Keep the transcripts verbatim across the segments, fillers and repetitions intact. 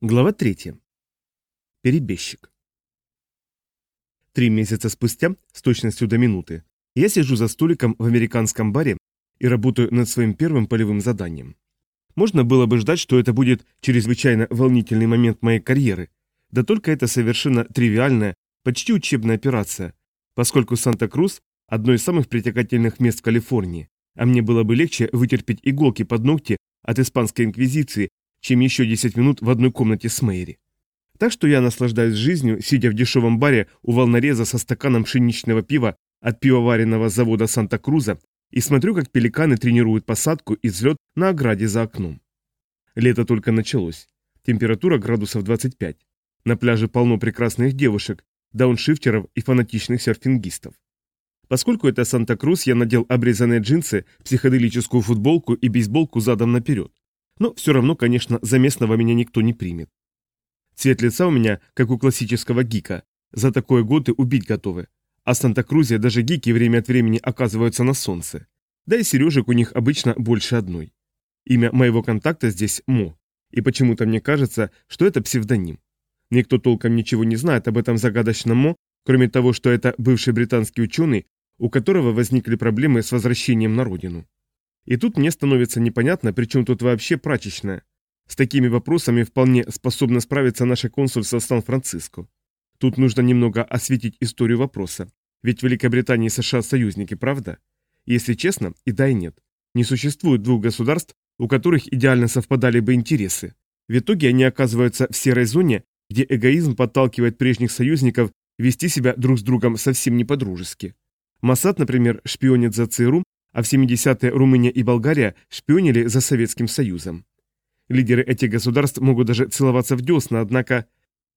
Глава третья. Перебежчик. Три месяца спустя, с точностью до минуты, я сижу за столиком в американском баре и работаю над своим первым полевым заданием. Можно было бы ждать, что это будет чрезвычайно волнительный момент моей карьеры, да только это совершенно тривиальная, почти учебная операция, поскольку Санта-Крус – одно из самых притягательных мест в Калифорнии, а мне было бы легче вытерпеть иголки под ногти от испанской инквизиции, чем еще десять минут в одной комнате с Мэри. Так что я наслаждаюсь жизнью, сидя в дешевом баре у волнореза со стаканом пшеничного пива от пивоваренного завода Санта-Круза и смотрю, как пеликаны тренируют посадку и взлет на ограде за окном. Лето только началось. Температура градусов двадцать пять. На пляже полно прекрасных девушек, дауншифтеров и фанатичных серфингистов. Поскольку это Санта-Круз, я надел обрезанные джинсы, психоделическую футболку и бейсболку задом наперед. Но все равно, конечно, за местного меня никто не примет. Цвет лица у меня, как у классического гика. За такое годы убить готовы. А в Санта-Крузе даже гики время от времени оказываются на солнце. Да и сережек у них обычно больше одной. Имя моего контакта здесь Мо. И почему-то мне кажется, что это псевдоним. Никто толком ничего не знает об этом загадочном Мо, кроме того, что это бывший британский ученый, у которого возникли проблемы с возвращением на родину. И тут мне становится непонятно, при чем тут вообще прачечная. С такими вопросами вполне способна справиться наше консульство в Сан-Франциско. Тут нужно немного осветить историю вопроса. Ведь Великобритания и США союзники, правда? Если честно, и да, и нет. Не существует двух государств, у которых идеально совпадали бы интересы. В итоге они оказываются в серой зоне, где эгоизм подталкивает прежних союзников вести себя друг с другом совсем не по-дружески. Моссад, например, шпионит за ЦРУ, а в семидесятые Румыния и Болгария шпионили за Советским Союзом. Лидеры этих государств могут даже целоваться в десна, однако...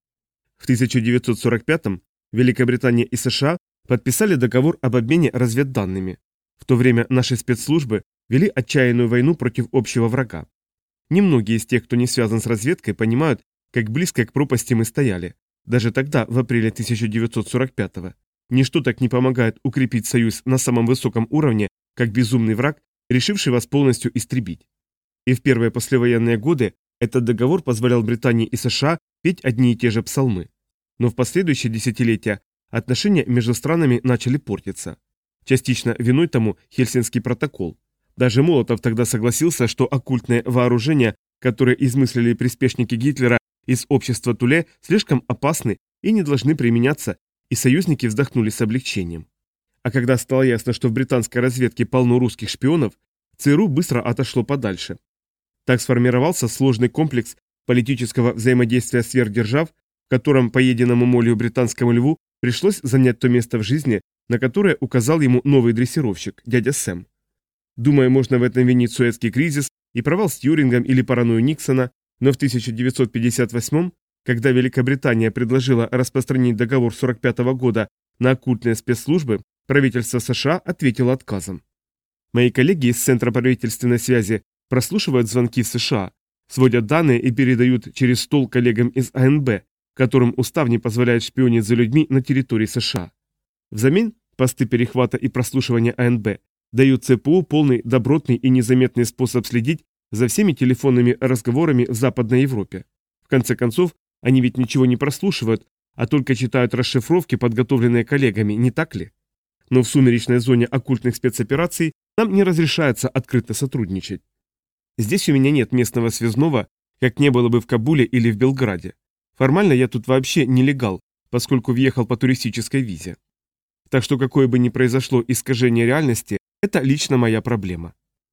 В тысяча девятьсот сорок пятом Великобритания и США подписали договор об обмене разведданными. В то время наши спецслужбы вели отчаянную войну против общего врага. Немногие из тех, кто не связан с разведкой, понимают, как близко к пропасти мы стояли. Даже тогда, в апреле тысяча девятьсот сорок пятого. Ничто так не помогает укрепить союз на самом высоком уровне, как безумный враг, решивший вас полностью истребить. И в первые послевоенные годы этот договор позволял Британии и США петь одни и те же псалмы. Но в последующие десятилетия отношения между странами начали портиться. Частично виной тому Хельсинский протокол. Даже Молотов тогда согласился, что оккультные вооружения, которые измыслили приспешники Гитлера из общества Туле, слишком опасны и не должны применяться, и союзники вздохнули с облегчением. А когда стало ясно, что в британской разведке полно русских шпионов, ЦРУ быстро отошло подальше. Так сформировался сложный комплекс политического взаимодействия сверхдержав, в котором поеденному молью британскому льву пришлось занять то место в жизни, на которое указал ему новый дрессировщик, дядя Сэм. Думаю, можно в этом винить Суэцкий кризис и провал с Тьюрингом или паранойю Никсона, но в тысяча девятьсот пятьдесят восьмом, когда Великобритания предложила распространить договор сорок пятого года на оккультные спецслужбы, правительство США ответило отказом. Мои коллеги из Центра правительственной связи прослушивают звонки в США, сводят данные и передают через стол коллегам из А Н Б, которым устав не позволяет шпионить за людьми на территории США. Взамен посты перехвата и прослушивания А Н Б дают Ц П У полный, добротный и незаметный способ следить за всеми телефонными разговорами в Западной Европе. В конце концов, они ведь ничего не прослушивают, а только читают расшифровки, подготовленные коллегами, не так ли? Но в сумеречной зоне оккультных спецопераций нам не разрешается открыто сотрудничать. Здесь у меня нет местного связного, как не было бы в Кабуле или в Белграде. Формально я тут вообще нелегал, поскольку въехал по туристической визе. Так что какое бы ни произошло искажение реальности, это лично моя проблема.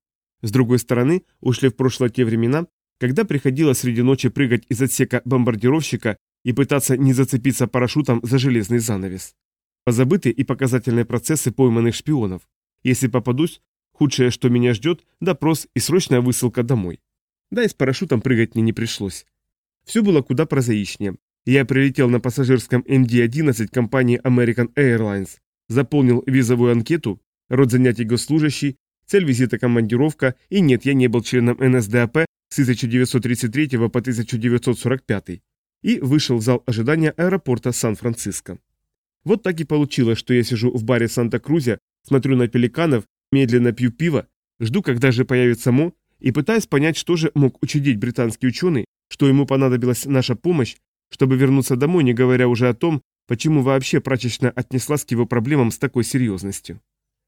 С другой стороны, ушли в прошлое те времена, когда приходилось среди ночи прыгать из отсека бомбардировщика и пытаться не зацепиться парашютом за железный занавес. Позабыты и показательные процессы пойманных шпионов. Если попадусь, худшее, что меня ждет, допрос и срочная высылка домой. Да и с парашютом прыгать мне не пришлось. Все было куда прозаичнее. Я прилетел на пассажирском М Д одиннадцать компании American Airlines, заполнил визовую анкету, род занятий госслужащий, цель визита командировка, и нет, я не был членом Н С Д А П с тысяча девятьсот тридцать третьего по тысяча девятьсот сорок пятый, и вышел в зал ожидания аэропорта Сан-Франциско. Вот так и получилось, что я сижу в баре Санта-Крузе, смотрю на пеликанов, медленно пью пиво, жду, когда же появится Мо, и пытаясь понять, что же мог учудить британский ученый, что ему понадобилась наша помощь, чтобы вернуться домой, не говоря уже о том, почему вообще прачечная отнеслась к его проблемам с такой серьезностью.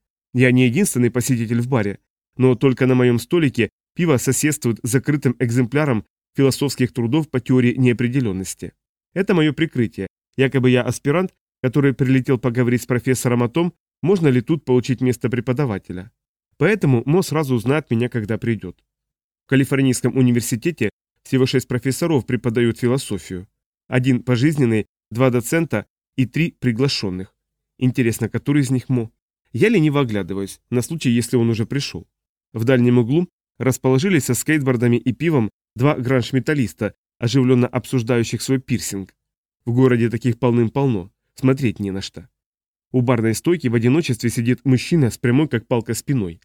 Я не единственный посетитель в баре, но только на моем столике пиво соседствует с закрытым экземпляром философских трудов по теории неопределенности. Это мое прикрытие. Якобы я аспирант, который прилетел поговорить с профессором о том, можно ли тут получить место преподавателя. Поэтому Мо сразу узнает меня, когда придет. В Калифорнийском университете всего шесть профессоров преподают философию. Один пожизненный, два доцента и три приглашенных. Интересно, который из них Мо? Я лениво оглядываюсь, на случай, если он уже пришел. В дальнем углу расположились со скейтбордами и пивом два гранж-металлиста, оживленно обсуждающих свой пирсинг. В городе таких полным-полно, смотреть не на что. У барной стойки в одиночестве сидит мужчина с прямой как палка спиной.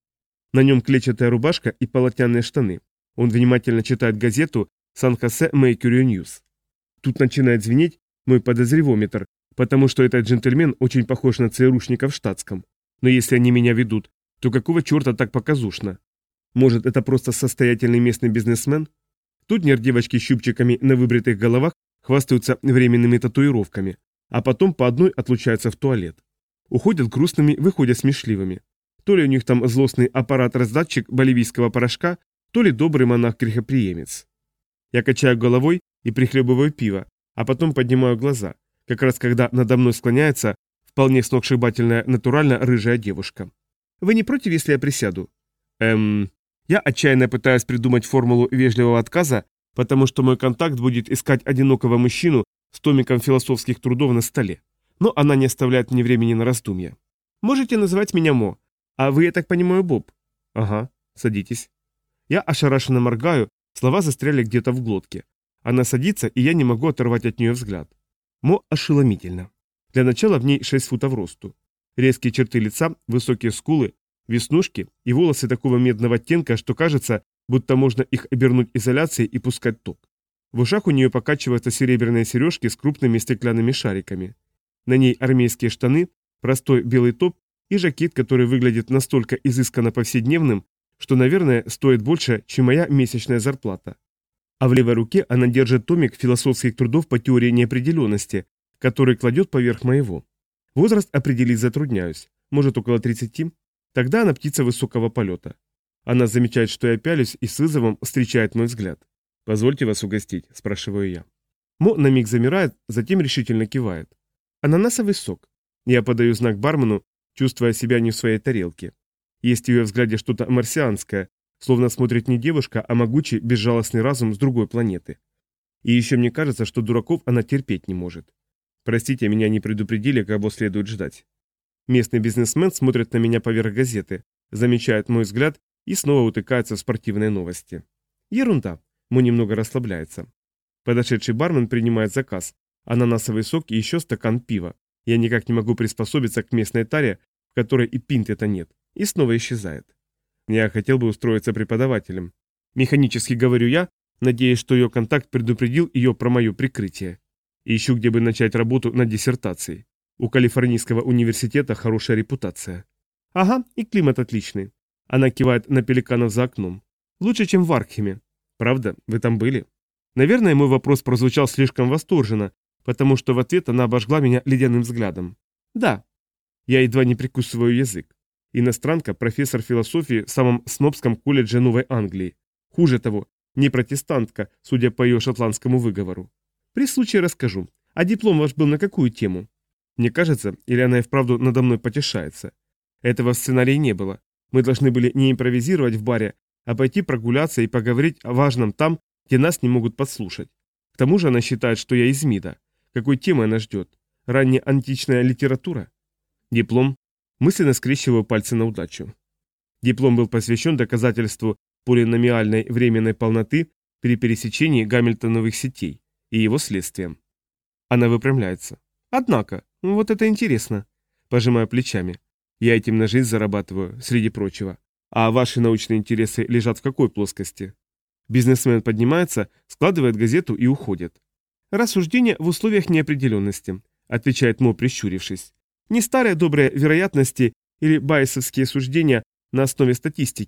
На нем клетчатая рубашка и полотняные штаны. Он внимательно читает газету «Сан-Хосе Mercury News». Тут начинает звенеть мой подозревометр, потому что этот джентльмен очень похож на ЦРУшника в штатском. Но если они меня ведут, то какого черта так показушно? Может, это просто состоятельный местный бизнесмен? Тут нердевочки с щупчиками на выбритых головах хвастаются временными татуировками, а потом по одной отлучаются в туалет. Уходят грустными, выходят смешливыми. То ли у них там злостный аппарат-раздатчик боливийского порошка, то ли добрый монах-грехоприемец. Я качаю головой и прихлебываю пиво, а потом поднимаю глаза, как раз когда надо мной склоняется вполне сногсшибательная натурально рыжая девушка. «Вы не против, если я присяду?» Эм... Я отчаянно пытаюсь придумать формулу вежливого отказа, потому что мой контакт будет искать одинокого мужчину с томиком философских трудов на столе. Но она не оставляет мне времени на раздумья. «Можете называть меня Мо. А вы, я так понимаю, Боб?» «Ага, садитесь». Я ошарашенно моргаю, слова застряли где-то в глотке. Она садится, и я не могу оторвать от нее взгляд. Мо ошеломительно. Для начала в ней шесть футов росту. Резкие черты лица, высокие скулы, веснушки и волосы такого медного оттенка, что кажется, будто можно их обернуть изоляцией и пускать ток. В ушах у нее покачиваются серебряные сережки с крупными стеклянными шариками. На ней армейские штаны, простой белый топ и жакет, который выглядит настолько изысканно повседневным, что, наверное, стоит больше, чем моя месячная зарплата. А в левой руке она держит томик философских трудов по теории неопределенности, который кладет поверх моего. Возраст определить затрудняюсь, может около тридцати. Тогда она птица высокого полета. Она замечает, что я пялюсь и с вызовом встречает мой взгляд. «Позвольте вас угостить?» – спрашиваю я. Мо на миг замирает, затем решительно кивает. «Ананасовый сок». Я подаю знак бармену, чувствуя себя не в своей тарелке. Есть в ее взгляде что-то марсианское, словно смотрит не девушка, а могучий, безжалостный разум с другой планеты. И еще мне кажется, что дураков она терпеть не может. Простите, меня не предупредили, кого следует ждать. Местный бизнесмен смотрит на меня поверх газеты, замечает мой взгляд и снова утыкается в спортивные новости. Ерунда. Мо немного расслабляется. Подошедший бармен принимает заказ. Ананасовый сок и еще стакан пива. Я никак не могу приспособиться к местной таре, в которой и пинты-то нет. И снова исчезает. Я хотел бы устроиться преподавателем. Механически говорю я, надеясь, что ее контакт предупредил ее про мое прикрытие. Ищу, где бы начать работу над диссертацией. У Калифорнийского университета хорошая репутация. Ага, и климат отличный. Она кивает на пеликанов за окном. Лучше, чем в Аркхеме. Правда, вы там были? Наверное, мой вопрос прозвучал слишком восторженно, потому что в ответ она обожгла меня ледяным взглядом. Да. Я едва не прикусываю язык. Иностранка, профессор философии в самом снобском колледже Новой Англии. Хуже того, не протестантка, судя по ее шотландскому выговору. При случае расскажу. А диплом ваш был на какую тему? Мне кажется, или она и вправду надо мной потешается. Этого в сценарии не было. Мы должны были не импровизировать в баре, а пойти прогуляться и поговорить о важном там, где нас не могут подслушать. К тому же она считает, что я из МИДа. Какой темы она ждет? Ранняя античная литература? Диплом. Мысленно скрещиваю пальцы на удачу. Диплом был посвящен доказательству полиномиальной временной полноты при пересечении гамильтоновых сетей и его следствиям. Она выпрямляется. Однако, вот это интересно. Пожимаю плечами. Я этим на жизнь зарабатываю, среди прочего. А ваши научные интересы лежат в какой плоскости? Бизнесмен поднимается, складывает газету и уходит. Рассуждение в условиях неопределенности, отвечает Мо, прищурившись. Не старые добрые вероятности или байесовские суждения на основе статистики,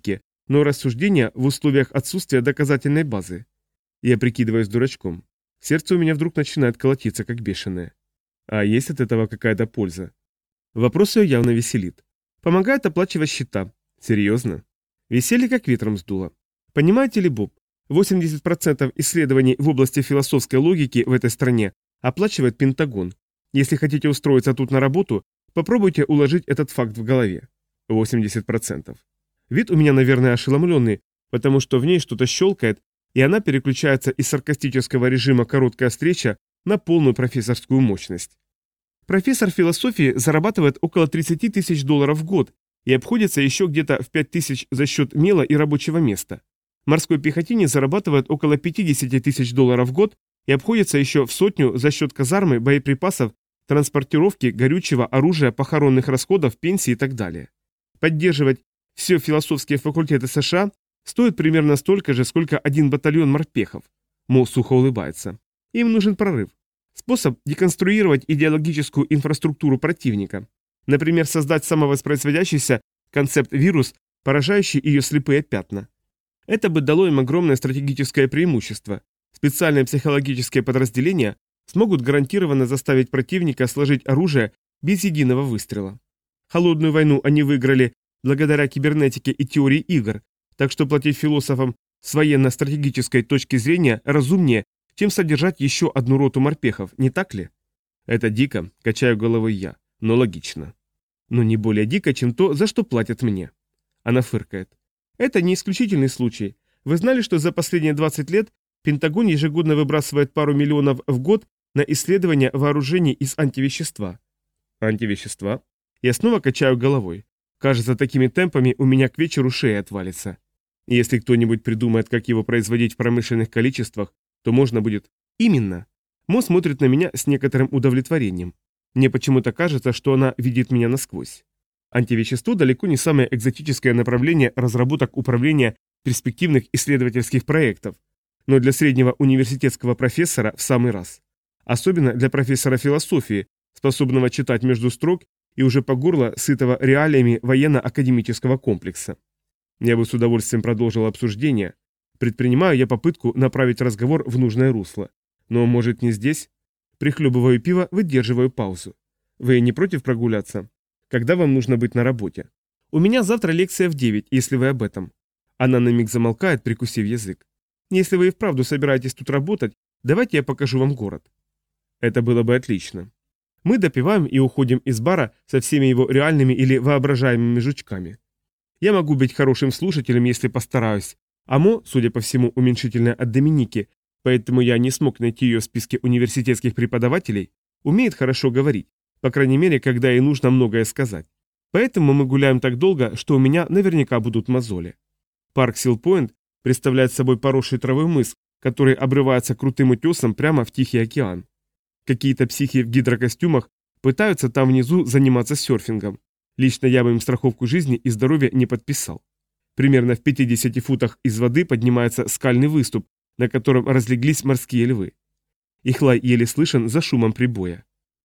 но рассуждения в условиях отсутствия доказательной базы. Я прикидываюсь дурачком. Сердце у меня вдруг начинает колотиться, как бешеное. А есть от этого какая-то польза? Вопрос ее явно веселит. Помогает оплачивать счета. Серьезно? Веселье как ветром сдуло. Понимаете ли, Боб, восемьдесят процентов исследований в области философской логики в этой стране оплачивает Пентагон. Если хотите устроиться тут на работу, попробуйте уложить этот факт в голове. восемьдесят процентов. Вид у меня, наверное, ошеломленный, потому что в ней что-то щелкает, и она переключается из саркастического режима «короткая встреча» на полную профессорскую мощность. Профессор философии зарабатывает около тридцать тысяч долларов в год и обходится еще где-то в пять тысяч за счет мела и рабочего места. Морской пехотинец зарабатывает около пятьдесят тысяч долларов в год и обходится еще в сотню за счет казармы, боеприпасов, транспортировки, горючего, оружия, похоронных расходов, пенсии и так далее. Поддерживать все философские факультеты США стоит примерно столько же, сколько один батальон морпехов. Мол сухо улыбается. Им нужен прорыв. Способ деконструировать идеологическую инфраструктуру противника. Например, создать самовоспроизводящийся концепт-вирус, поражающий ее слепые пятна. Это бы дало им огромное стратегическое преимущество. Специальные психологические подразделения смогут гарантированно заставить противника сложить оружие без единого выстрела. Холодную войну они выиграли благодаря кибернетике и теории игр, так что платить философам с военно-стратегической точки зрения разумнее, чем содержать еще одну роту морпехов, не так ли? Это дико, качаю головой я, но логично. Но не более дико, чем то, за что платят мне. Она фыркает. Это не исключительный случай. Вы знали, что за последние двадцать лет Пентагон ежегодно выбрасывает пару миллионов в год на исследование вооружений из антивещества? Антивещества? Я снова качаю головой. Кажется, такими темпами у меня к вечеру шея отвалится. Если кто-нибудь придумает, как его производить в промышленных количествах, то можно будет... Именно. Мо смотрит на меня с некоторым удовлетворением. Мне почему-то кажется, что она видит меня насквозь. Антивещество далеко не самое экзотическое направление разработок управления перспективных исследовательских проектов, но для среднего университетского профессора в самый раз. Особенно для профессора философии, способного читать между строк и уже по горло сытого реалиями военно-академического комплекса. Я бы с удовольствием продолжил обсуждение. Предпринимаю я попытку направить разговор в нужное русло. Но, может, не здесь? Прихлебываю пиво, выдерживаю паузу. Вы не против прогуляться? Когда вам нужно быть на работе? У меня завтра лекция в девять, если вы об этом. Она на миг замолкает, прикусив язык. Если вы и вправду собираетесь тут работать, давайте я покажу вам город. Это было бы отлично. Мы допиваем и уходим из бара со всеми его реальными или воображаемыми жучками. Я могу быть хорошим слушателем, если постараюсь. А Мо, судя по всему, уменьшительная от Доминики, поэтому я не смог найти ее в списке университетских преподавателей, умеет хорошо говорить, по крайней мере, когда ей нужно многое сказать. Поэтому мы гуляем так долго, что у меня наверняка будут мозоли. Парк Сил-Пойнт представляет собой поросший травой мыс, который обрывается крутым утесом прямо в Тихий океан. Какие-то психи в гидрокостюмах пытаются там внизу заниматься серфингом. Лично я бы им страховку жизни и здоровья не подписал. Примерно в пятидесяти футах из воды поднимается скальный выступ, на котором разлеглись морские львы. Их лай еле слышен за шумом прибоя.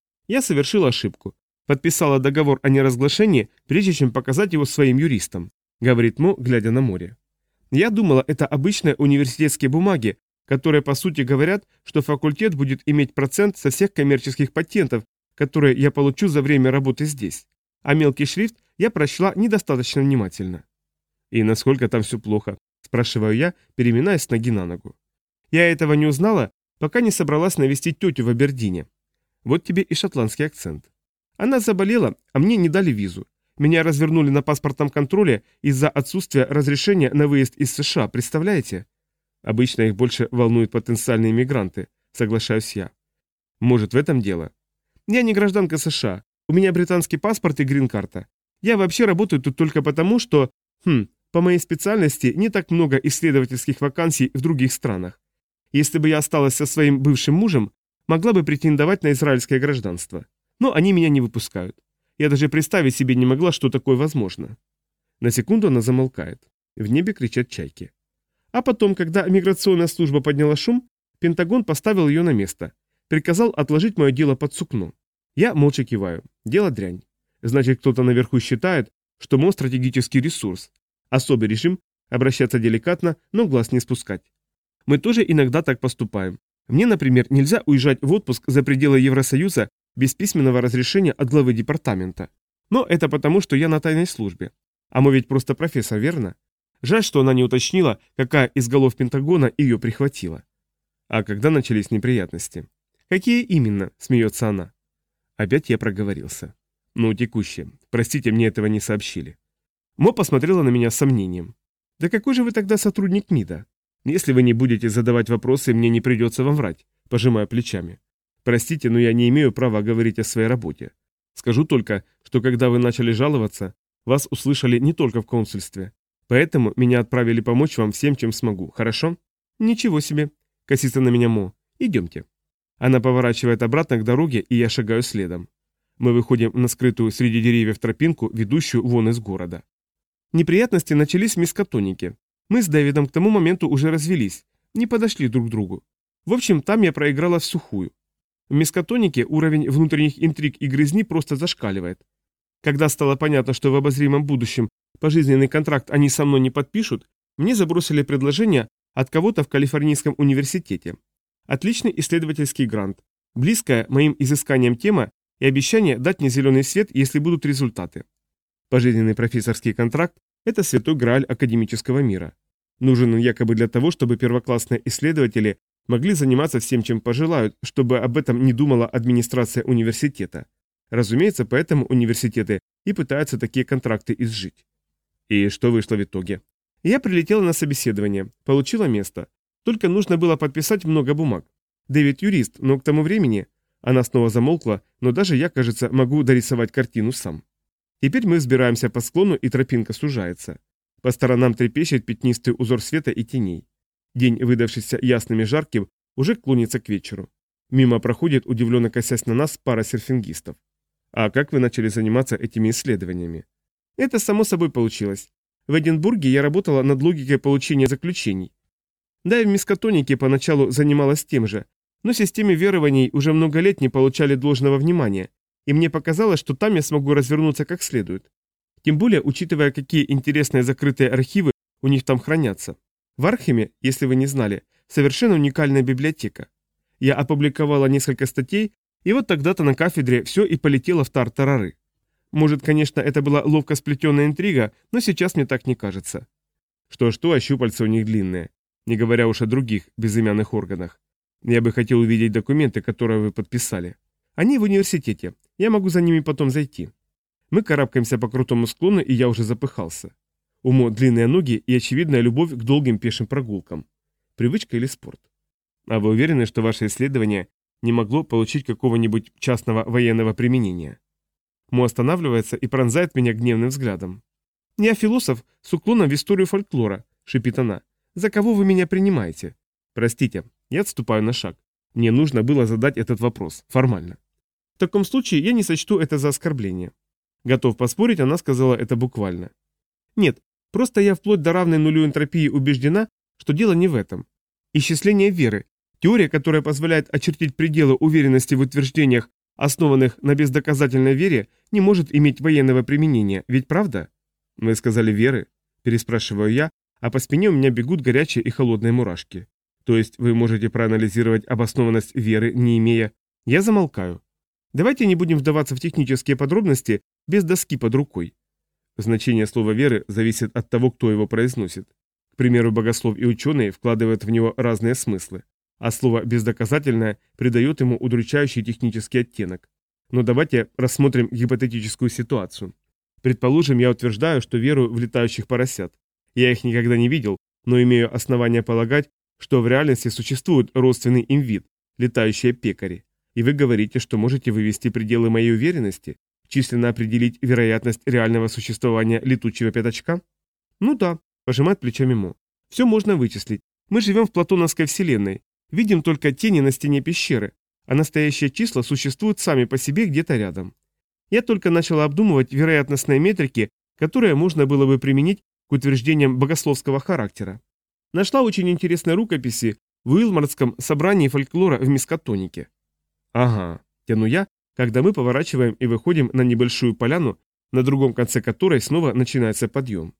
Я совершил ошибку. Подписала договор о неразглашении, прежде чем показать его своим юристам, говорит Мо, глядя на море. Я думала, это обычные университетские бумаги, которые по сути говорят, что факультет будет иметь процент со всех коммерческих патентов, которые я получу за время работы здесь. А мелкий шрифт я прочла недостаточно внимательно. «И насколько там все плохо?» – спрашиваю я, переминаясь с ноги на ногу. Я этого не узнала, пока не собралась навестить тетю в Абердине. Вот тебе и шотландский акцент. Она заболела, а мне не дали визу. Меня развернули на паспортном контроле из-за отсутствия разрешения на выезд из США, представляете? Обычно их больше волнуют потенциальные мигранты, соглашаюсь я. Может, в этом дело? Я не гражданка США, у меня британский паспорт и грин-карта. Я вообще работаю тут только потому, что... Хм... По моей специальности не так много исследовательских вакансий в других странах. Если бы я осталась со своим бывшим мужем, могла бы претендовать на израильское гражданство. Но они меня не выпускают. Я даже представить себе не могла, что такое возможно. На секунду она замолкает. В небе кричат чайки. А потом, когда миграционная служба подняла шум, Пентагон поставил ее на место. Приказал отложить мое дело под сукно. Я молча киваю. Дело дрянь. Значит, кто-то наверху считает, что МО стратегический ресурс. Особый режим, Обращаться деликатно, но глаз не спускать. Мы тоже иногда так поступаем. Мне, например, нельзя уезжать в отпуск за пределы Евросоюза без письменного разрешения от главы департамента. Но это потому, что я на тайной службе. А мой ведь просто профессор, верно? Жаль, что она не уточнила, какая из голов Пентагона ее прихватила. А когда начались неприятности? Какие именно? Смеется она. Опять я проговорился. Ну, текущие. Простите, мне этого не сообщили. Мо посмотрела на меня с сомнением. Да какой же вы тогда сотрудник МИДа? Если вы не будете задавать вопросы, мне не придется вам врать, пожимая плечами. Простите, но я не имею права говорить о своей работе. Скажу только, что когда вы начали жаловаться, вас услышали не только в консульстве. Поэтому меня отправили помочь вам всем, чем смогу, хорошо? Ничего себе, косится на меня Мо. Идемте. Она поворачивает обратно к дороге, и я шагаю следом. Мы выходим на скрытую среди деревьев тропинку, ведущую вон из города. Неприятности начались в Мискатонике. Мы с Дэвидом к тому моменту уже развелись, не подошли друг к другу. В общем, там я проиграла в сухую. В Мискатонике уровень внутренних интриг и грызни просто зашкаливает. Когда стало понятно, что в обозримом будущем пожизненный контракт они со мной не подпишут, мне забросили предложение от кого-то в Калифорнийском университете. Отличный исследовательский грант, близкая моим изысканиям тема и обещание дать мне зеленый свет, если будут результаты. Пожизненный профессорский контракт – это святой грааль академического мира. Нужен он якобы для того, чтобы первоклассные исследователи могли заниматься всем, чем пожелают, чтобы об этом не думала администрация университета. Разумеется, поэтому университеты и пытаются такие контракты изжить. И что вышло в итоге? Я прилетела на собеседование, получила место. Только нужно было подписать много бумаг. Дэвид юрист, но к тому времени... Она снова замолкла, но даже я, кажется, могу дорисовать картину сам. Теперь мы взбираемся по склону, и тропинка сужается. По сторонам трепещет пятнистый узор света и теней. День, выдавшийся ясным и жарким, уже клонится к вечеру. Мимо проходит, удивленно косясь на нас, пара серфингистов. А как вы начали заниматься этими исследованиями? Это само собой получилось. В Эдинбурге я работала над логикой получения заключений. Да и в Мискатонике поначалу занималась тем же, но системе верований уже много лет не получали должного внимания, и мне показалось, что там я смогу развернуться как следует. Тем более, учитывая, какие интересные закрытые архивы у них там хранятся. В Архиме, если вы не знали, совершенно уникальная библиотека. Я опубликовала несколько статей, и вот тогда-то на кафедре все и полетело в тар-тарары. Может, конечно, это была ловко сплетенная интрига, но сейчас мне так не кажется. Что-что, а щупальца у них длинные, не говоря уж о других безымянных органах. Я бы хотел увидеть документы, которые вы подписали. Они в университете. Я могу за ними потом зайти. Мы карабкаемся по крутому склону, и я уже запыхался. У Мо длинные ноги и очевидная любовь к долгим пешим прогулкам. Привычка или спорт? А вы уверены, что ваше исследование не могло получить какого-нибудь частного военного применения? Мо останавливается и пронзает меня гневным взглядом. «Я философ с уклоном в историю фольклора», — шипит она. «За кого вы меня принимаете?» «Простите». Я отступаю на шаг. Мне нужно было задать этот вопрос, формально. В таком случае я не сочту это за оскорбление. Готов поспорить, она сказала это буквально. Нет, просто я вплоть до равной нулю энтропии убеждена, что дело не в этом. Исчисление веры, теория, которая позволяет очертить пределы уверенности в утверждениях, основанных на бездоказательной вере, не может иметь военного применения, ведь правда? Вы сказали веры? Переспрашиваю я, а по спине у меня бегут горячие и холодные мурашки. То есть вы можете проанализировать обоснованность веры, не имея... Я замолкаю. Давайте не будем вдаваться в технические подробности без доски под рукой. Значение слова «веры» зависит от того, кто его произносит. К примеру, богослов и ученые вкладывают в него разные смыслы, а слово «бездоказательное» придает ему удручающий технический оттенок. Но давайте рассмотрим гипотетическую ситуацию. Предположим, я утверждаю, что верую в летающих поросят. Я их никогда не видел, но имею основания полагать, что в реальности существует родственный им вид – летающие пекари. И вы говорите, что можете вывести пределы моей уверенности, численно определить вероятность реального существования летучего пятачка? Ну да, пожимает плечами Мо. Все можно вычислить. Мы живем в платоновской вселенной, видим только тени на стене пещеры, а настоящие числа существуют сами по себе где-то рядом. Я только начала обдумывать вероятностные метрики, которые можно было бы применить к утверждениям богословского характера. Нашла очень интересные рукописи в Уилмардском собрании фольклора в Мискатонике. Ага, тяну я, когда мы поворачиваем и выходим на небольшую поляну, на другом конце которой снова начинается подъем.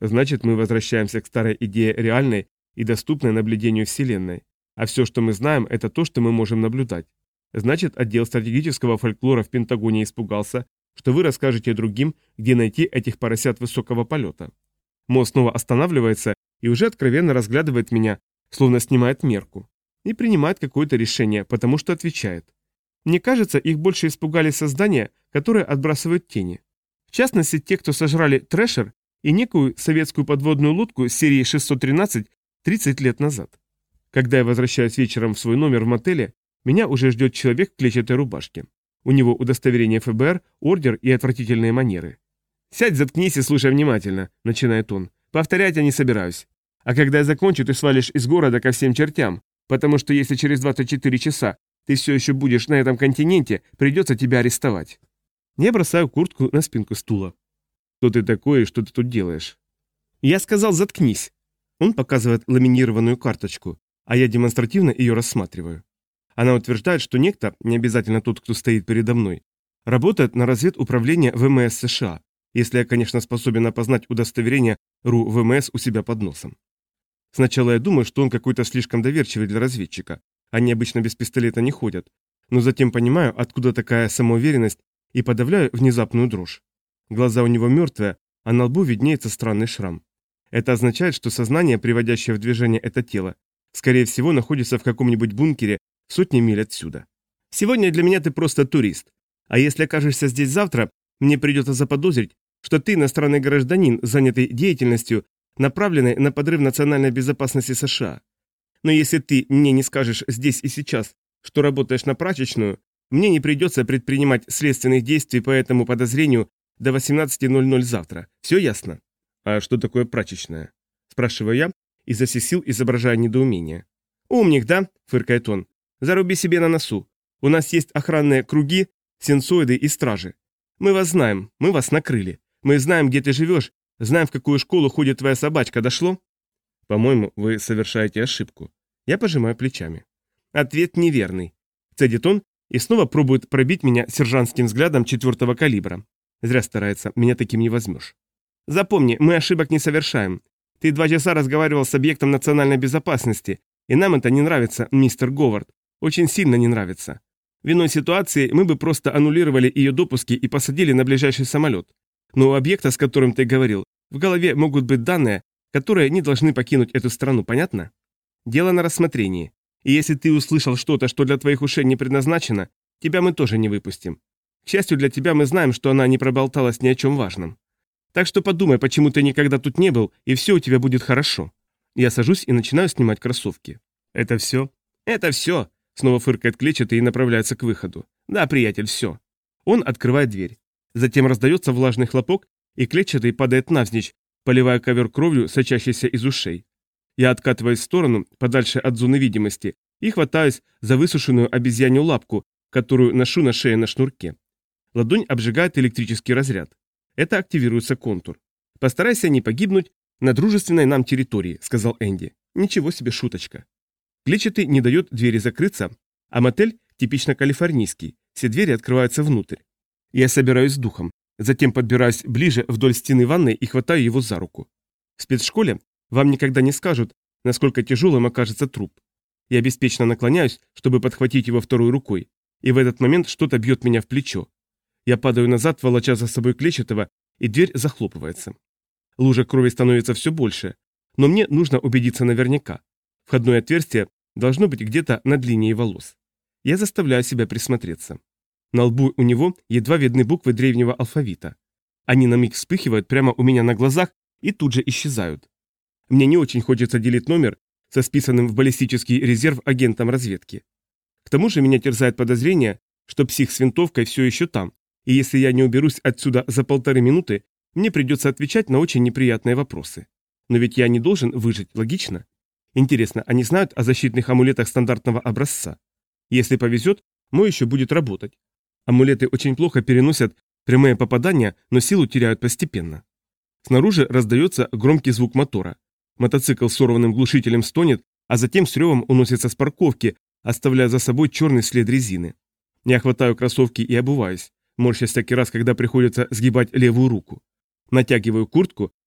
Значит, мы возвращаемся к старой идее реальной и доступной наблюдению Вселенной. А все, что мы знаем, это то, что мы можем наблюдать. Значит, отдел стратегического фольклора в Пентагоне испугался, что вы расскажете другим, где найти этих поросят высокого полета. Мо снова останавливается и уже откровенно разглядывает меня, словно снимает мерку. И принимает какое-то решение, потому что отвечает. Мне кажется, их больше испугали создания, которые отбрасывают тени. В частности, те, кто сожрали Трэшер и некую советскую подводную лодку серии шестьсот тринадцать тридцать лет назад. Когда я возвращаюсь вечером в свой номер в мотеле, меня уже ждет человек в клетчатой рубашке. У него удостоверение эф бэ эр, ордер и отвратительные манеры. «Сядь, заткнись и слушай внимательно», — начинает он. «Повторять я не собираюсь. А когда я закончу, ты свалишь из города ко всем чертям, потому что если через двадцать четыре часа ты все еще будешь на этом континенте, придется тебя арестовать». Я бросаю куртку на спинку стула. «Кто ты такой и что ты тут делаешь?» «Я сказал, заткнись». Он показывает ламинированную карточку, а я демонстративно ее рассматриваю. Она утверждает, что некто, не обязательно тот, кто стоит передо мной, работает на разведуправление вэ эм эс США, если я, конечно, способен опознать удостоверение РУ вэ эм эс у себя под носом. Сначала я думаю, что он какой-то слишком доверчивый для разведчика, они обычно без пистолета не ходят, но затем понимаю, откуда такая самоуверенность, и подавляю внезапную дрожь. Глаза у него мертвые, а на лбу виднеется странный шрам. Это означает, что сознание, приводящее в движение это тело, скорее всего, находится в каком-нибудь бункере сотни миль отсюда. Сегодня для меня ты просто турист, а если окажешься здесь завтра, мне придется заподозрить, что ты иностранный гражданин, занятый деятельностью, направленной на подрыв национальной безопасности США. Но если ты мне не скажешь здесь и сейчас, что работаешь на прачечную, мне не придется предпринимать следственных действий по этому подозрению до восемнадцати ноль-ноль завтра. Все ясно? А что такое прачечная? Спрашиваю я, изо всех сил изображая недоумение. Умник, да? Фыркает он. Заруби себе на носу. У нас есть охранные круги, сенсоиды и стражи. Мы вас знаем, мы вас накрыли. Мы знаем, где ты живешь, знаем, в какую школу ходит твоя собачка. Дошло? По-моему, вы совершаете ошибку. Я пожимаю плечами. Ответ неверный. Цедит он и снова пробует пробить меня сержантским взглядом четвертого калибра. Зря старается, меня таким не возьмешь. Запомни, мы ошибок не совершаем. Ты два часа разговаривал с объектом национальной безопасности, и нам это не нравится, мистер Говард. Очень сильно не нравится. Виной ситуации мы бы просто аннулировали ее допуски и посадили на ближайший самолет. Но у объекта, с которым ты говорил, в голове могут быть данные, которые не должны покинуть эту страну, понятно? Дело на рассмотрении. И если ты услышал что-то, что для твоих ушей не предназначено, тебя мы тоже не выпустим. К счастью для тебя, мы знаем, что она не проболталась ни о чем важном. Так что подумай, почему ты никогда тут не был, и все у тебя будет хорошо. Я сажусь и начинаю снимать кроссовки. Это все? Это все. Снова фыркает клетчатый и направляется к выходу. Да, приятель, все. Он открывает дверь. Затем раздается влажный хлопок, и клетчатый падает навзничь, поливая ковер кровью, сочащейся из ушей. Я откатываюсь в сторону, подальше от зоны видимости, и хватаюсь за высушенную обезьянью лапку, которую ношу на шее на шнурке. Ладонь обжигает электрический разряд. Это активируется контур. «Постарайся не погибнуть на дружественной нам территории», — сказал Энди. Ничего себе шуточка. Клетчатый не дает двери закрыться, а мотель типично калифорнийский, все двери открываются внутрь. Я собираюсь с духом, затем подбираюсь ближе вдоль стены ванной и хватаю его за руку. В спецшколе вам никогда не скажут, насколько тяжелым окажется труп. Я беспечно наклоняюсь, чтобы подхватить его второй рукой, и в этот момент что-то бьет меня в плечо. Я падаю назад, волоча за собой клетчатого, и дверь захлопывается. Лужа крови становится все больше, но мне нужно убедиться наверняка. Входное отверстие должно быть где-то над линией волос. Я заставляю себя присмотреться. На лбу у него едва видны буквы древнего алфавита. Они на миг вспыхивают прямо у меня на глазах и тут же исчезают. Мне не очень хочется делить номер со списанным в баллистический резерв агентом разведки. К тому же меня терзает подозрение, что псих с винтовкой все еще там, и если я не уберусь отсюда за полторы минуты, мне придется отвечать на очень неприятные вопросы. Но ведь я не должен выжить, логично? Интересно, они знают о защитных амулетах стандартного образца? Если повезет, мой еще будет работать. Амулеты очень плохо переносят прямые попадания, но силу теряют постепенно. Снаружи раздается громкий звук мотора. Мотоцикл с сорванным глушителем стонет, а затем с ревом уносится с парковки, оставляя за собой черный след резины. Я хватаю кроссовки и обуваюсь, морщась всякий раз, когда приходится сгибать левую руку. Натягиваю куртку,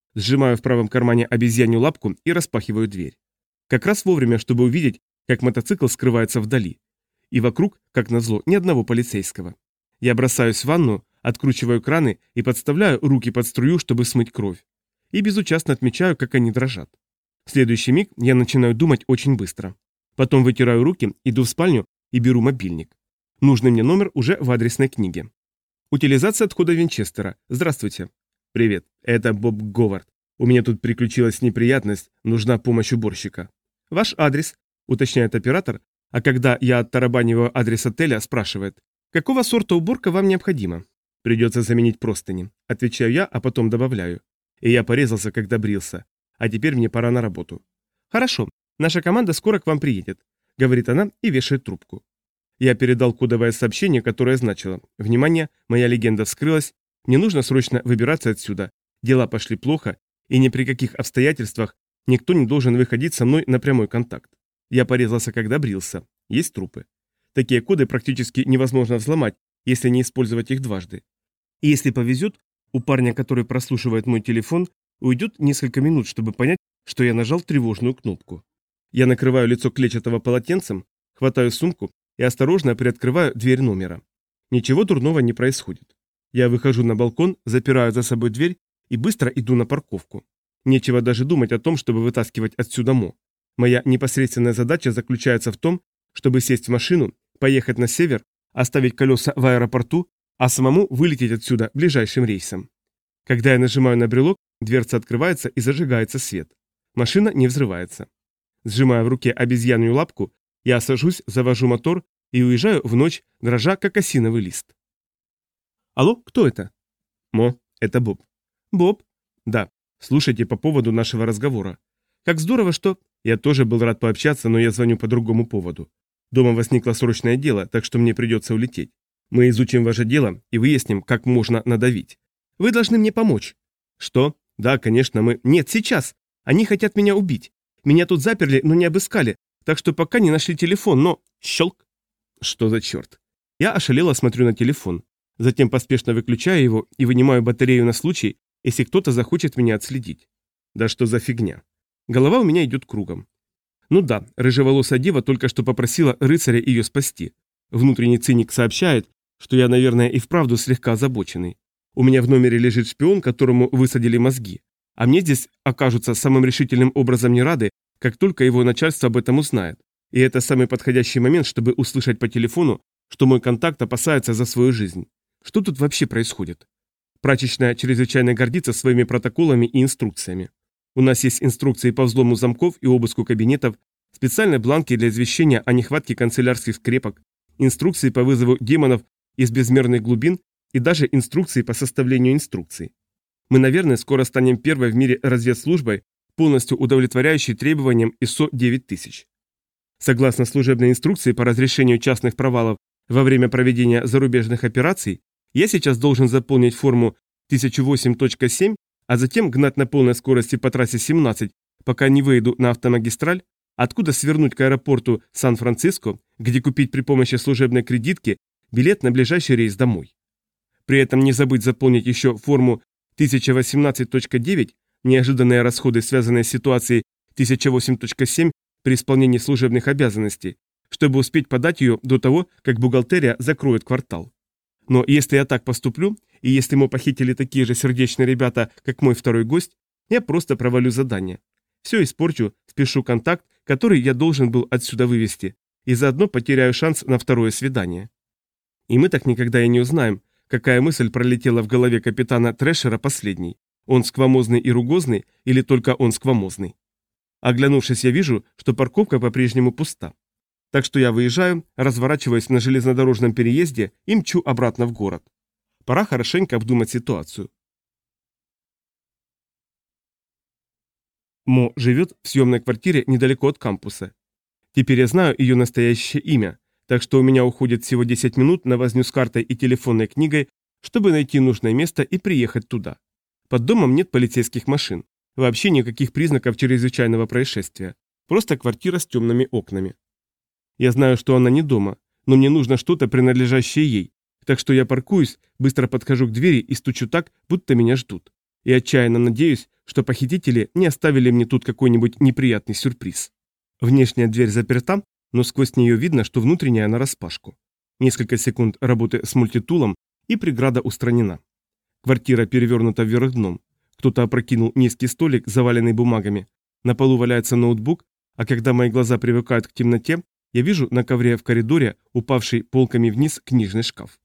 Сжимаю в правом кармане обезьянью лапку и распахиваю дверь. Как раз вовремя, чтобы увидеть, как мотоцикл скрывается вдали. И вокруг, как назло, ни одного полицейского. Я бросаюсь в ванну, откручиваю краны и подставляю руки под струю, чтобы смыть кровь. И безучастно отмечаю, как они дрожат. В следующий миг я начинаю думать очень быстро. Потом вытираю руки, иду в спальню и беру мобильник. Нужный мне номер уже в адресной книге. Утилизация отхода Винчестера. Здравствуйте. Привет, это Боб Говард. У меня тут приключилась неприятность, нужна помощь уборщика. Ваш адрес, уточняет оператор, а когда я оттарабаниваю адрес отеля, спрашивает, какого сорта уборка вам необходима? Придется заменить простыни. Отвечаю я, а потом добавляю. И я порезался, когда брился. А теперь мне пора на работу. Хорошо, наша команда скоро к вам приедет, говорит она и вешает трубку. Я передал кодовое сообщение, которое значило: внимание, моя легенда вскрылась, мне нужно срочно выбираться отсюда, дела пошли плохо, и ни при каких обстоятельствах никто не должен выходить со мной на прямой контакт. Я порезался, когда брился. Есть трупы. Такие коды практически невозможно взломать, если не использовать их дважды. И если повезет, у парня, который прослушивает мой телефон, уйдет несколько минут, чтобы понять, что я нажал тревожную кнопку. Я накрываю лицо клетчатого полотенцем, хватаю сумку и осторожно приоткрываю дверь номера. Ничего дурного не происходит. Я выхожу на балкон, запираю за собой дверь и быстро иду на парковку. Нечего даже думать о том, чтобы вытаскивать отсюда Мо. Моя непосредственная задача заключается в том, чтобы сесть в машину, поехать на север, оставить колеса в аэропорту, а самому вылететь отсюда ближайшим рейсом. Когда я нажимаю на брелок, дверца открывается и зажигается свет. Машина не взрывается. Сжимая в руке обезьянью лапку, я сажусь, завожу мотор и уезжаю в ночь, дрожа, как осиновый лист. Алло, кто это? Мо, это Боб. Боб? Да, слушайте по поводу нашего разговора. Как здорово, что... Я тоже был рад пообщаться, но я звоню по другому поводу. Дома возникло срочное дело, так что мне придется улететь. Мы изучим ваше дело и выясним, как можно надавить. Вы должны мне помочь. Что? Да, конечно, мы... Нет, сейчас. Они хотят меня убить. Меня тут заперли, но не обыскали, так что пока не нашли телефон, но... Щелк. Что за черт? Я ошалело смотрю на телефон. Затем поспешно выключаю его и вынимаю батарею на случай, если кто-то захочет меня отследить. Да что за фигня? Голова у меня идет кругом. Ну да, рыжеволосая дева только что попросила рыцаря ее спасти. Внутренний циник сообщает, что я, наверное, и вправду слегка озабоченный. У меня в номере лежит шпион, которому высадили мозги. А мне здесь окажутся самым решительным образом не рады, как только его начальство об этом узнает. И это самый подходящий момент, чтобы услышать по телефону, что мой контакт опасается за свою жизнь. Что тут вообще происходит? Прачечная чрезвычайно гордится своими протоколами и инструкциями. У нас есть инструкции по взлому замков и обыску кабинетов, специальные бланки для извещения о нехватке канцелярских скрепок, инструкции по вызову демонов из безмерных глубин и даже инструкции по составлению инструкций. Мы, наверное, скоро станем первой в мире разведслужбой, полностью удовлетворяющей требованиям ай эс о девять тысяч. Согласно служебной инструкции по разрешению частных провалов во время проведения зарубежных операций, я сейчас должен заполнить форму тысяча восемь точка семь, а затем гнать на полной скорости по трассе семнадцать, пока не выйду на автомагистраль, откуда свернуть к аэропорту Сан-Франциско, где купить при помощи служебной кредитки билет на ближайший рейс домой. При этом не забыть заполнить еще форму тысяча восемнадцать точка девять, неожиданные расходы, связанные с ситуацией тысяча восемь точка семь при исполнении служебных обязанностей, чтобы успеть подать ее до того, как бухгалтерия закроет квартал. Но если я так поступлю, и если мы похитили такие же сердечные ребята, как мой второй гость, я просто провалю задание. Все испорчу, спешу контакт, который я должен был отсюда вывести, и заодно потеряю шанс на второе свидание. И мы так никогда и не узнаем, какая мысль пролетела в голове капитана Трэшера последней. Он сквамозный и ругозный, или только он сквамозный? Оглянувшись, я вижу, что парковка по-прежнему пуста. Так что я выезжаю, разворачиваюсь на железнодорожном переезде и мчу обратно в город. Пора хорошенько обдумать ситуацию. Мо живет в съемной квартире недалеко от кампуса. Теперь я знаю ее настоящее имя, так что у меня уходит всего десять минут на возню с картой и телефонной книгой, чтобы найти нужное место и приехать туда. Под домом нет полицейских машин, вообще никаких признаков чрезвычайного происшествия, просто квартира с темными окнами. Я знаю, что она не дома, но мне нужно что-то, принадлежащее ей, так что я паркуюсь, быстро подхожу к двери и стучу так, будто меня ждут. И отчаянно надеюсь, что похитители не оставили мне тут какой-нибудь неприятный сюрприз. Внешняя дверь заперта, но сквозь нее видно, что внутренняя нараспашку. Несколько секунд работы с мультитулом, и преграда устранена. Квартира перевернута вверх дном. Кто-то опрокинул низкий столик, заваленный бумагами. На полу валяется ноутбук, а когда мои глаза привыкают к темноте, я вижу на ковре в коридоре упавший полками вниз книжный шкаф.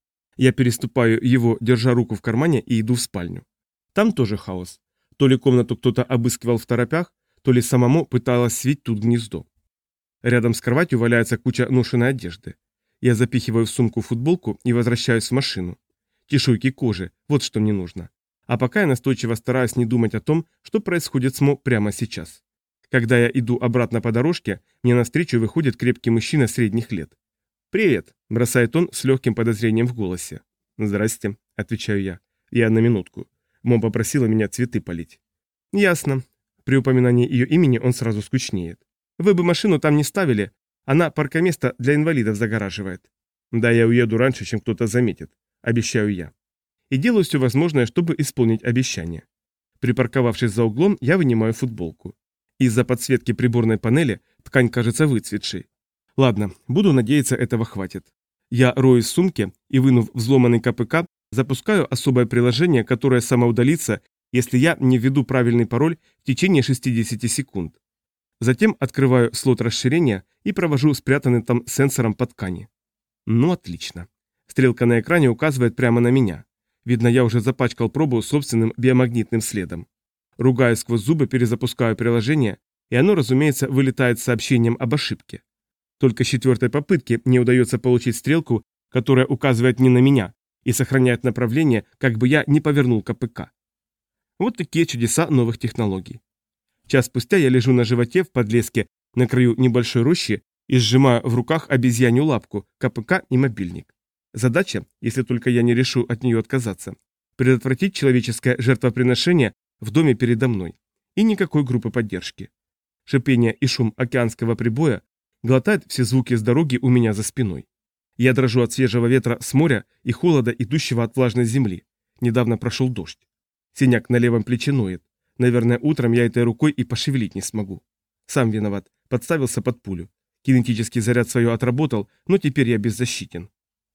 Я переступаю его, держа руку в кармане, и иду в спальню. Там тоже хаос. То ли комнату кто-то обыскивал в торопях, то ли самому пыталась свить тут гнездо. Рядом с кроватью валяется куча ношеной одежды. Я запихиваю в сумку футболку и возвращаюсь в машину. Чешуйки кожи, вот что мне нужно. А пока я настойчиво стараюсь не думать о том, что происходит с Мо прямо сейчас. Когда я иду обратно по дорожке, мне навстречу выходит крепкий мужчина средних лет. «Привет», – бросает он с легким подозрением в голосе. «Здрасте», – отвечаю я. «Я на минутку. Мо попросила меня цветы полить». «Ясно». При упоминании ее имени он сразу скучнеет. «Вы бы машину там не ставили. Она паркоместо для инвалидов загораживает». «Да, я уеду раньше, чем кто-то заметит», – обещаю я. И делаю все возможное, чтобы исполнить обещание. Припарковавшись за углом, я вынимаю футболку. Из-за подсветки приборной панели ткань кажется выцветшей. Ладно, буду надеяться, этого хватит. Я роюсь в сумке и, вынув взломанный ка пэ ка, запускаю особое приложение, которое самоудалится, если я не введу правильный пароль в течение шестидесяти секунд. Затем открываю слот расширения и провожу спрятанным там сенсором по ткани. Ну, отлично. Стрелка на экране указывает прямо на меня. Видно, я уже запачкал пробу собственным биомагнитным следом. Ругая сквозь зубы, перезапускаю приложение, и оно, разумеется, вылетает с сообщением об ошибке. Только с четвертой попытки мне удается получить стрелку, которая указывает не на меня и сохраняет направление, как бы я не повернул ка пэ ка. Вот такие чудеса новых технологий. Час спустя я лежу на животе в подлеске на краю небольшой рощи и сжимаю в руках обезьянью лапку, ка пэ ка и мобильник. Задача, если только я не решу от нее отказаться, предотвратить человеческое жертвоприношение в доме передо мной. И никакой группы поддержки. Шипение и шум океанского прибоя глотает все звуки с дороги у меня за спиной. Я дрожу от свежего ветра с моря и холода, идущего от влажной земли. Недавно прошел дождь. Синяк на левом плече ноет. Наверное, утром я этой рукой и пошевелить не смогу. Сам виноват, подставился под пулю. Кинетический заряд свое отработал, но теперь я беззащитен.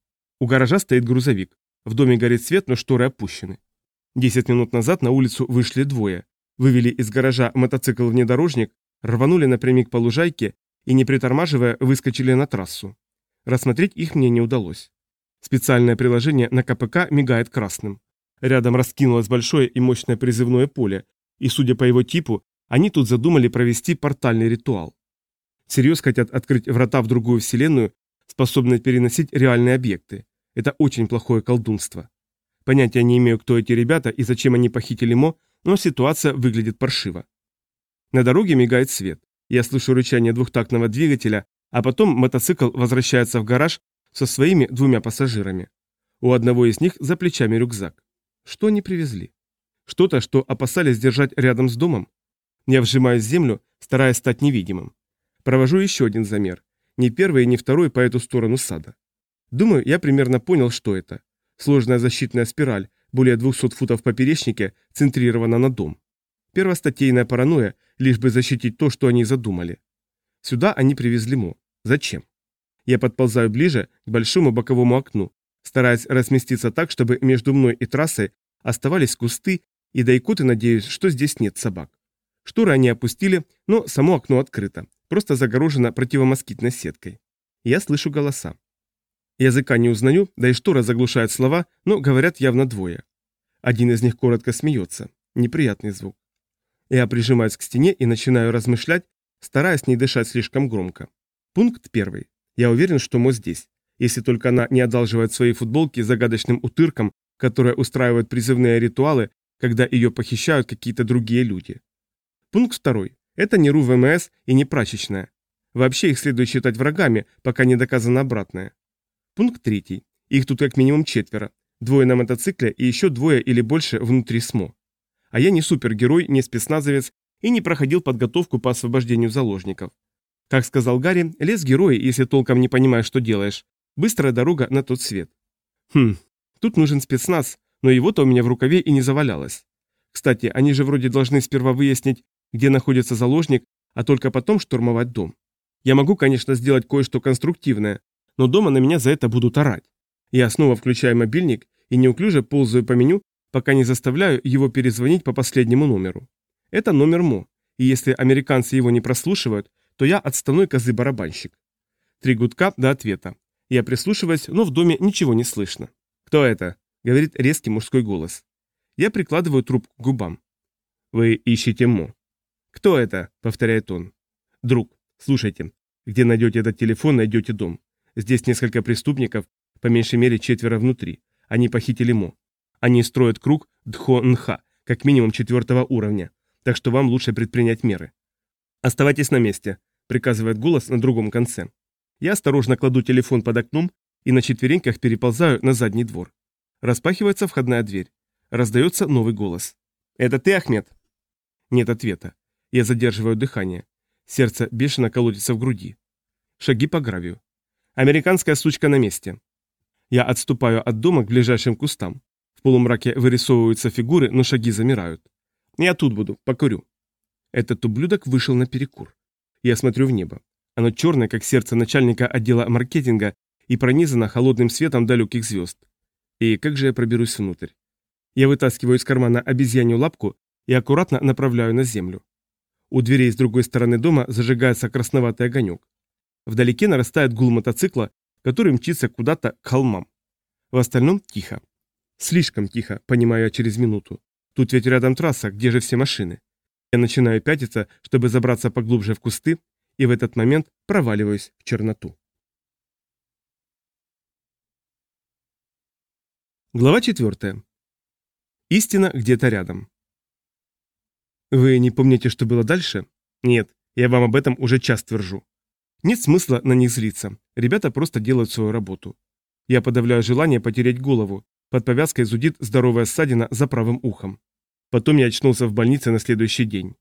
У гаража стоит грузовик. В доме горит свет, но шторы опущены. Десять минут назад на улицу вышли двое. Вывели из гаража мотоцикл-внедорожник, рванули напрямик по лужайке и, не притормаживая, выскочили на трассу. Рассмотреть их мне не удалось. Специальное приложение на ка пэ ка мигает красным. Рядом раскинулось большое и мощное призывное поле, и, судя по его типу, они тут задумали провести портальный ритуал. Всерьез хотят открыть врата в другую вселенную, способные переносить реальные объекты. Это очень плохое колдунство. Понятия не имею, кто эти ребята и зачем они похитили Мо, но ситуация выглядит паршиво. На дороге мигает свет. Я слышу рычание двухтактного двигателя, а потом мотоцикл возвращается в гараж со своими двумя пассажирами. У одного из них за плечами рюкзак. Что они привезли? Что-то, что опасались держать рядом с домом? Я вжимаюсь в землю, стараясь стать невидимым. Провожу еще один замер. Ни первый и ни второй по эту сторону сада. Думаю, я примерно понял, что это. Сложная защитная спираль, более двухсот футов в поперечнике, центрирована на дом. Первостатейная паранойя, лишь бы защитить то, что они задумали. Сюда они привезли Мо. Зачем? Я подползаю ближе к большому боковому окну, стараясь разместиться так, чтобы между мной и трассой оставались кусты, и до икоты надеюсь, что здесь нет собак. Шторы они опустили, но само окно открыто, просто загорожено противомоскитной сеткой. Я слышу голоса. Языка не узнаю, да и штора заглушает слова, но говорят явно двое. Один из них коротко смеется. Неприятный звук. Я прижимаюсь к стене и начинаю размышлять, стараясь не дышать слишком громко. Пункт первый. Я уверен, что Мо здесь, если только она не одалживает свои футболки загадочным утыркам, которые устраивают призывные ритуалы, когда ее похищают какие-то другие люди. Пункт второй. Это не РУ вэ эм эс и не прачечная. Вообще их следует считать врагами, пока не доказано обратное. Пункт третий. Их тут как минимум четверо. Двое на мотоцикле и еще двое или больше внутри СМО. А я не супергерой, не спецназовец и не проходил подготовку по освобождению заложников. Как сказал Гарри, лес герои, если толком не понимаешь, что делаешь. Быстрая дорога на тот свет. Хм, тут нужен спецназ, но его-то у меня в рукаве и не завалялось. Кстати, они же вроде должны сперва выяснить, где находится заложник, а только потом штурмовать дом. Я могу, конечно, сделать кое-что конструктивное, но дома на меня за это будут орать. Я снова включаю мобильник и неуклюже ползаю по меню, пока не заставляю его перезвонить по последнему номеру. Это номер Мо, и если американцы его не прослушивают, то я отставной козы-барабанщик. Три гудка до ответа. Я прислушиваюсь, но в доме ничего не слышно. «Кто это?» — говорит резкий мужской голос. Я прикладываю трубку к губам. «Вы ищете Мо». «Кто это?» — повторяет он. «Друг, слушайте, где найдете этот телефон, найдете дом. Здесь несколько преступников, по меньшей мере четверо внутри. Они похитили Мо. Они строят круг Дхо-Нха, как минимум четвертого уровня, так что вам лучше предпринять меры». «Оставайтесь на месте», — приказывает голос на другом конце. Я осторожно кладу телефон под окном и на четвереньках переползаю на задний двор. Распахивается входная дверь. Раздается новый голос. «Это ты, Ахмед?» Нет ответа. Я задерживаю дыхание. Сердце бешено колотится в груди. Шаги по гравию. Американская сучка на месте. Я отступаю от дома к ближайшим кустам. В полумраке вырисовываются фигуры, но шаги замирают. Я тут буду, покурю. Этот ублюдок вышел на перекур. Я смотрю в небо. Оно черное, как сердце начальника отдела маркетинга, и пронизано холодным светом далеких звезд. И как же я проберусь внутрь? Я вытаскиваю из кармана обезьянью лапку и аккуратно направляю на землю. У дверей с другой стороны дома зажигается красноватый огонек. Вдалеке нарастает гул мотоцикла, который мчится куда-то к холмам. В остальном тихо. Слишком тихо, понимаю я через минуту. Тут ведь рядом трасса, где же все машины? Я начинаю пятиться, чтобы забраться поглубже в кусты, и в этот момент проваливаюсь в черноту. Глава четвертая. Истина где-то рядом. Вы не помните, что было дальше? Нет, я вам об этом уже час твержу. Нет смысла на них злиться. Ребята просто делают свою работу. Я подавляю желание потерять голову. Под повязкой зудит здоровая ссадина за правым ухом. Потом я очнулся в больнице на следующий день.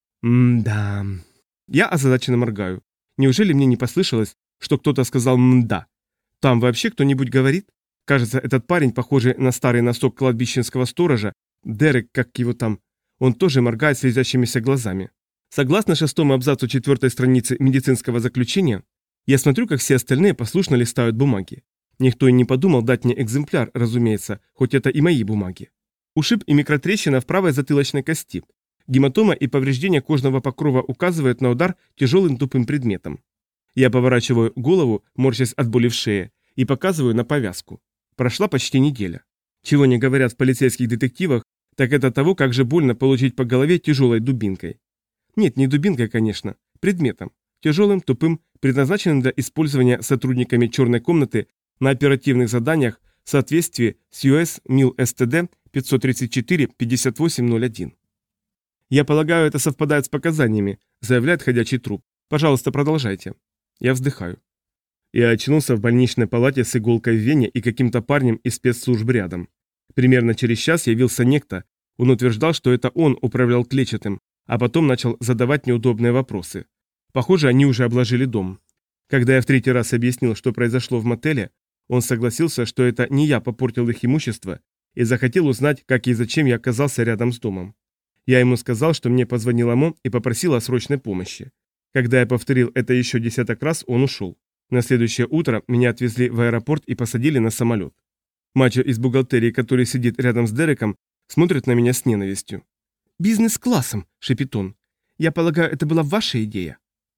М-да. Я озадаченно моргаю. Неужели мне не послышалось, что кто-то сказал «мда»? Там вообще кто-нибудь говорит? Кажется, этот парень, похожий на старый носок кладбищенского сторожа, Дерек, как его там, он тоже моргает слезящимися глазами. Согласно шестому абзацу четвертой страницы медицинского заключения, я смотрю, как все остальные послушно листают бумаги. Никто и не подумал дать мне экземпляр, разумеется, хоть это и мои бумаги. Ушиб и микротрещина в правой затылочной кости. Гематома и повреждение кожного покрова указывают на удар тяжелым тупым предметом. Я поворачиваю голову, морщась от боли в шее, и показываю на повязку. Прошла почти неделя. Чего не говорят в полицейских детективах, так это того, как же больно получить по голове тяжелой дубинкой. Нет, не дубинкой, конечно, предметом. Тяжелым, тупым, предназначенным для использования сотрудниками черной комнаты на оперативных заданиях в соответствии с ю эс мил эс тэ дэ пятьсот тридцать четыре пятьдесят восемь ноль один. «Я полагаю, это совпадает с показаниями», — заявляет ходячий труп. «Пожалуйста, продолжайте». Я вздыхаю. Я очнулся в больничной палате с иголкой в вене и каким-то парнем из спецслужб рядом. Примерно через час явился некто. Он утверждал, что это он управлял клетчатым, а потом начал задавать неудобные вопросы. Похоже, они уже обложили дом. Когда я в третий раз объяснил, что произошло в мотеле, он согласился, что это не я попортил их имущество, и захотел узнать, как и зачем я оказался рядом с домом. Я ему сказал, что мне позвонила Мо и попросила о срочной помощи. Когда я повторил это еще десяток раз, он ушел. На следующее утро меня отвезли в аэропорт и посадили на самолет. Мачо из бухгалтерии, который сидит рядом с Дереком, смотрит на меня с ненавистью. «Бизнес-классом», — шепит он. «Я полагаю, это была ваша идея?»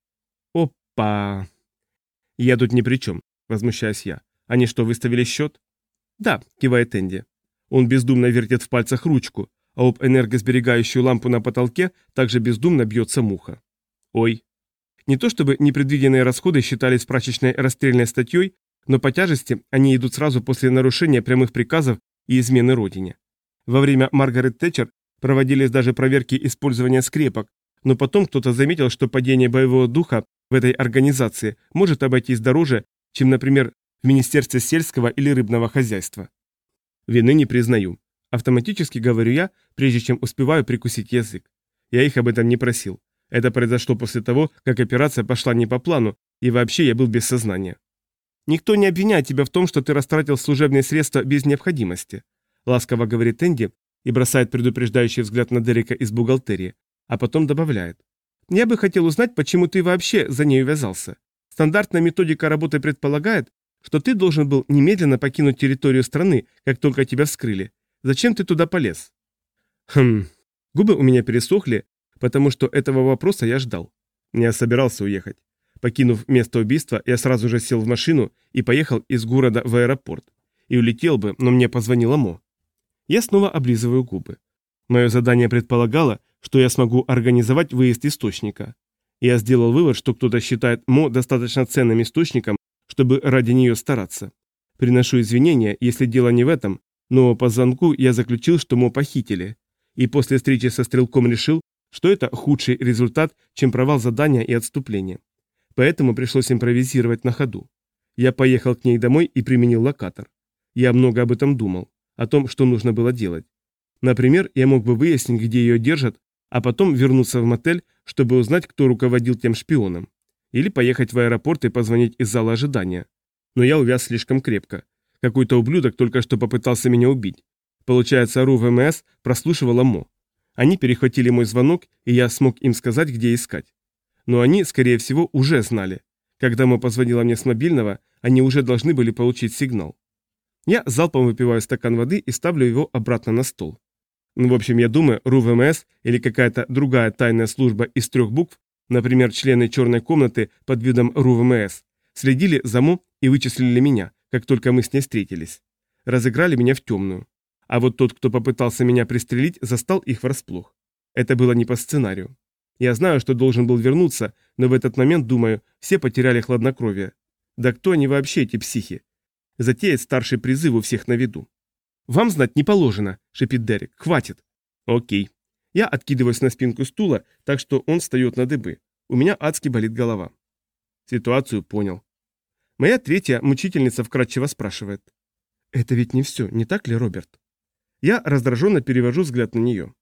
«Опа!» «Я тут ни при чем», — возмущаюсь я. «Они что, выставили счет?» «Да», — кивает Энди. Он бездумно вертит в пальцах ручку, а об энергосберегающую лампу на потолке также бездумно бьется муха. Ой. Не то чтобы непредвиденные расходы считались прачечной расстрельной статьей, но по тяжести они идут сразу после нарушения прямых приказов и измены родине. Во время Маргарет Тэтчер проводились даже проверки использования скрепок, но потом кто-то заметил, что падение боевого духа в этой организации может обойтись дороже, чем, например, в Министерстве сельского или рыбного хозяйства. Вины не признаю. Автоматически говорю я, прежде чем успеваю прикусить язык. Я их об этом не просил. Это произошло после того, как операция пошла не по плану, и вообще я был без сознания. «Никто не обвиняет тебя в том, что ты растратил служебные средства без необходимости», ласково говорит Энди, и бросает предупреждающий взгляд на Дерека из бухгалтерии, а потом добавляет. «Я бы хотел узнать, почему ты вообще за ней увязался. Стандартная методика работы предполагает, что ты должен был немедленно покинуть территорию страны, как только тебя вскрыли. Зачем ты туда полез?» Хм. Губы у меня пересохли, потому что этого вопроса я ждал. Я собирался уехать. Покинув место убийства, я сразу же сел в машину и поехал из города в аэропорт. И улетел бы, но мне позвонила Мо. Я снова облизываю губы. Мое задание предполагало, что я смогу организовать выезд источника. Я сделал вывод, что кто-то считает Мо достаточно ценным источником, чтобы ради нее стараться. Приношу извинения, если дело не в этом, но по звонку я заключил, что Мо похитили. И после встречи со стрелком решил, что это худший результат, чем провал задания и отступление. Поэтому пришлось импровизировать на ходу. Я поехал к ней домой и применил локатор. Я много об этом думал, о том, что нужно было делать. Например, я мог бы выяснить, где ее держат, а потом вернуться в мотель, чтобы узнать, кто руководил тем шпионом. Или поехать в аэропорт и позвонить из зала ожидания. Но я увяз слишком крепко. Какой-то ублюдок только что попытался меня убить. Получается, РУ ВМС прослушивала Мо. Они перехватили мой звонок, и я смог им сказать, где искать. Но они, скорее всего, уже знали. Когда Мо позвонила мне с мобильного, они уже должны были получить сигнал. Я залпом выпиваю стакан воды и ставлю его обратно на стол. В общем, я думаю, РУ ВМС или какая-то другая тайная служба из трех букв, например, члены черной комнаты под видом РУ ВМС, следили за Мо и вычислили меня, как только мы с ней встретились. Разыграли меня в темную. А вот тот, кто попытался меня пристрелить, застал их врасплох. Это было не по сценарию. Я знаю, что должен был вернуться, но в этот момент, думаю, все потеряли хладнокровие. Да кто они вообще, эти психи? Затеет старший призыв у всех на виду. «Вам знать не положено», — шипит Дерек. «Хватит». «Окей». Я откидываюсь на спинку стула, так что он встает на дыбы. У меня адски болит голова. Ситуацию понял. Моя третья мучительница вкратчиво спрашивает. «Это ведь не все, не так ли, Роберт?» Я раздраженно перевожу взгляд на нее.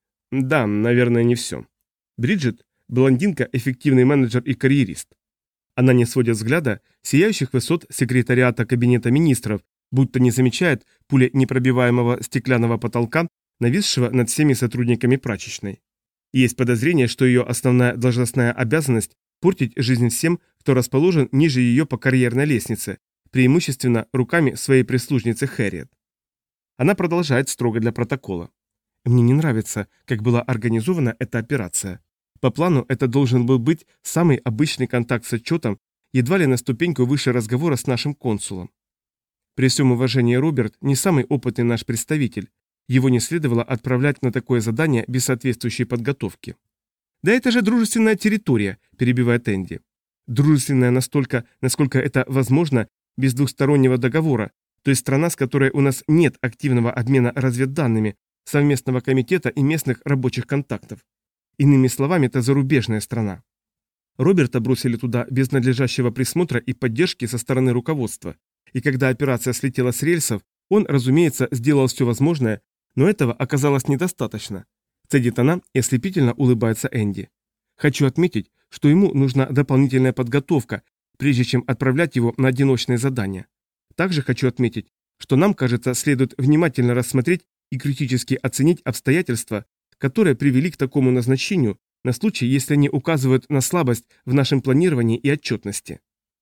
Да, наверное, не все. Бриджит – блондинка, эффективный менеджер и карьерист. Она не сводит взгляда сияющих высот секретариата кабинета министров, будто не замечает пули непробиваемого стеклянного потолка, нависшего над всеми сотрудниками прачечной. Есть подозрение, что ее основная должностная обязанность – портить жизнь всем, кто расположен ниже ее по карьерной лестнице, преимущественно руками своей прислужницы Хэрриет. Она продолжает строго для протокола. Мне не нравится, как была организована эта операция. По плану это должен был быть самый обычный контакт с отчетом, едва ли на ступеньку выше разговора с нашим консулом. При всем уважении, Роберт не самый опытный наш представитель. Его не следовало отправлять на такое задание без соответствующей подготовки. «Да это же дружественная территория», – перебивает Энди. «Дружественная настолько, насколько это возможно, без двухстороннего договора, то есть страна, с которой у нас нет активного обмена разведданными, совместного комитета и местных рабочих контактов. Иными словами, это зарубежная страна. Роберта бросили туда без надлежащего присмотра и поддержки со стороны руководства, и когда операция слетела с рельсов, он, разумеется, сделал все возможное, но этого оказалось недостаточно. Цедит она и ослепительно улыбается Энди. Хочу отметить, что ему нужна дополнительная подготовка, прежде чем отправлять его на одиночные задания. Также хочу отметить, что нам, кажется, следует внимательно рассмотреть и критически оценить обстоятельства, которые привели к такому назначению на случай, если они указывают на слабость в нашем планировании и отчетности.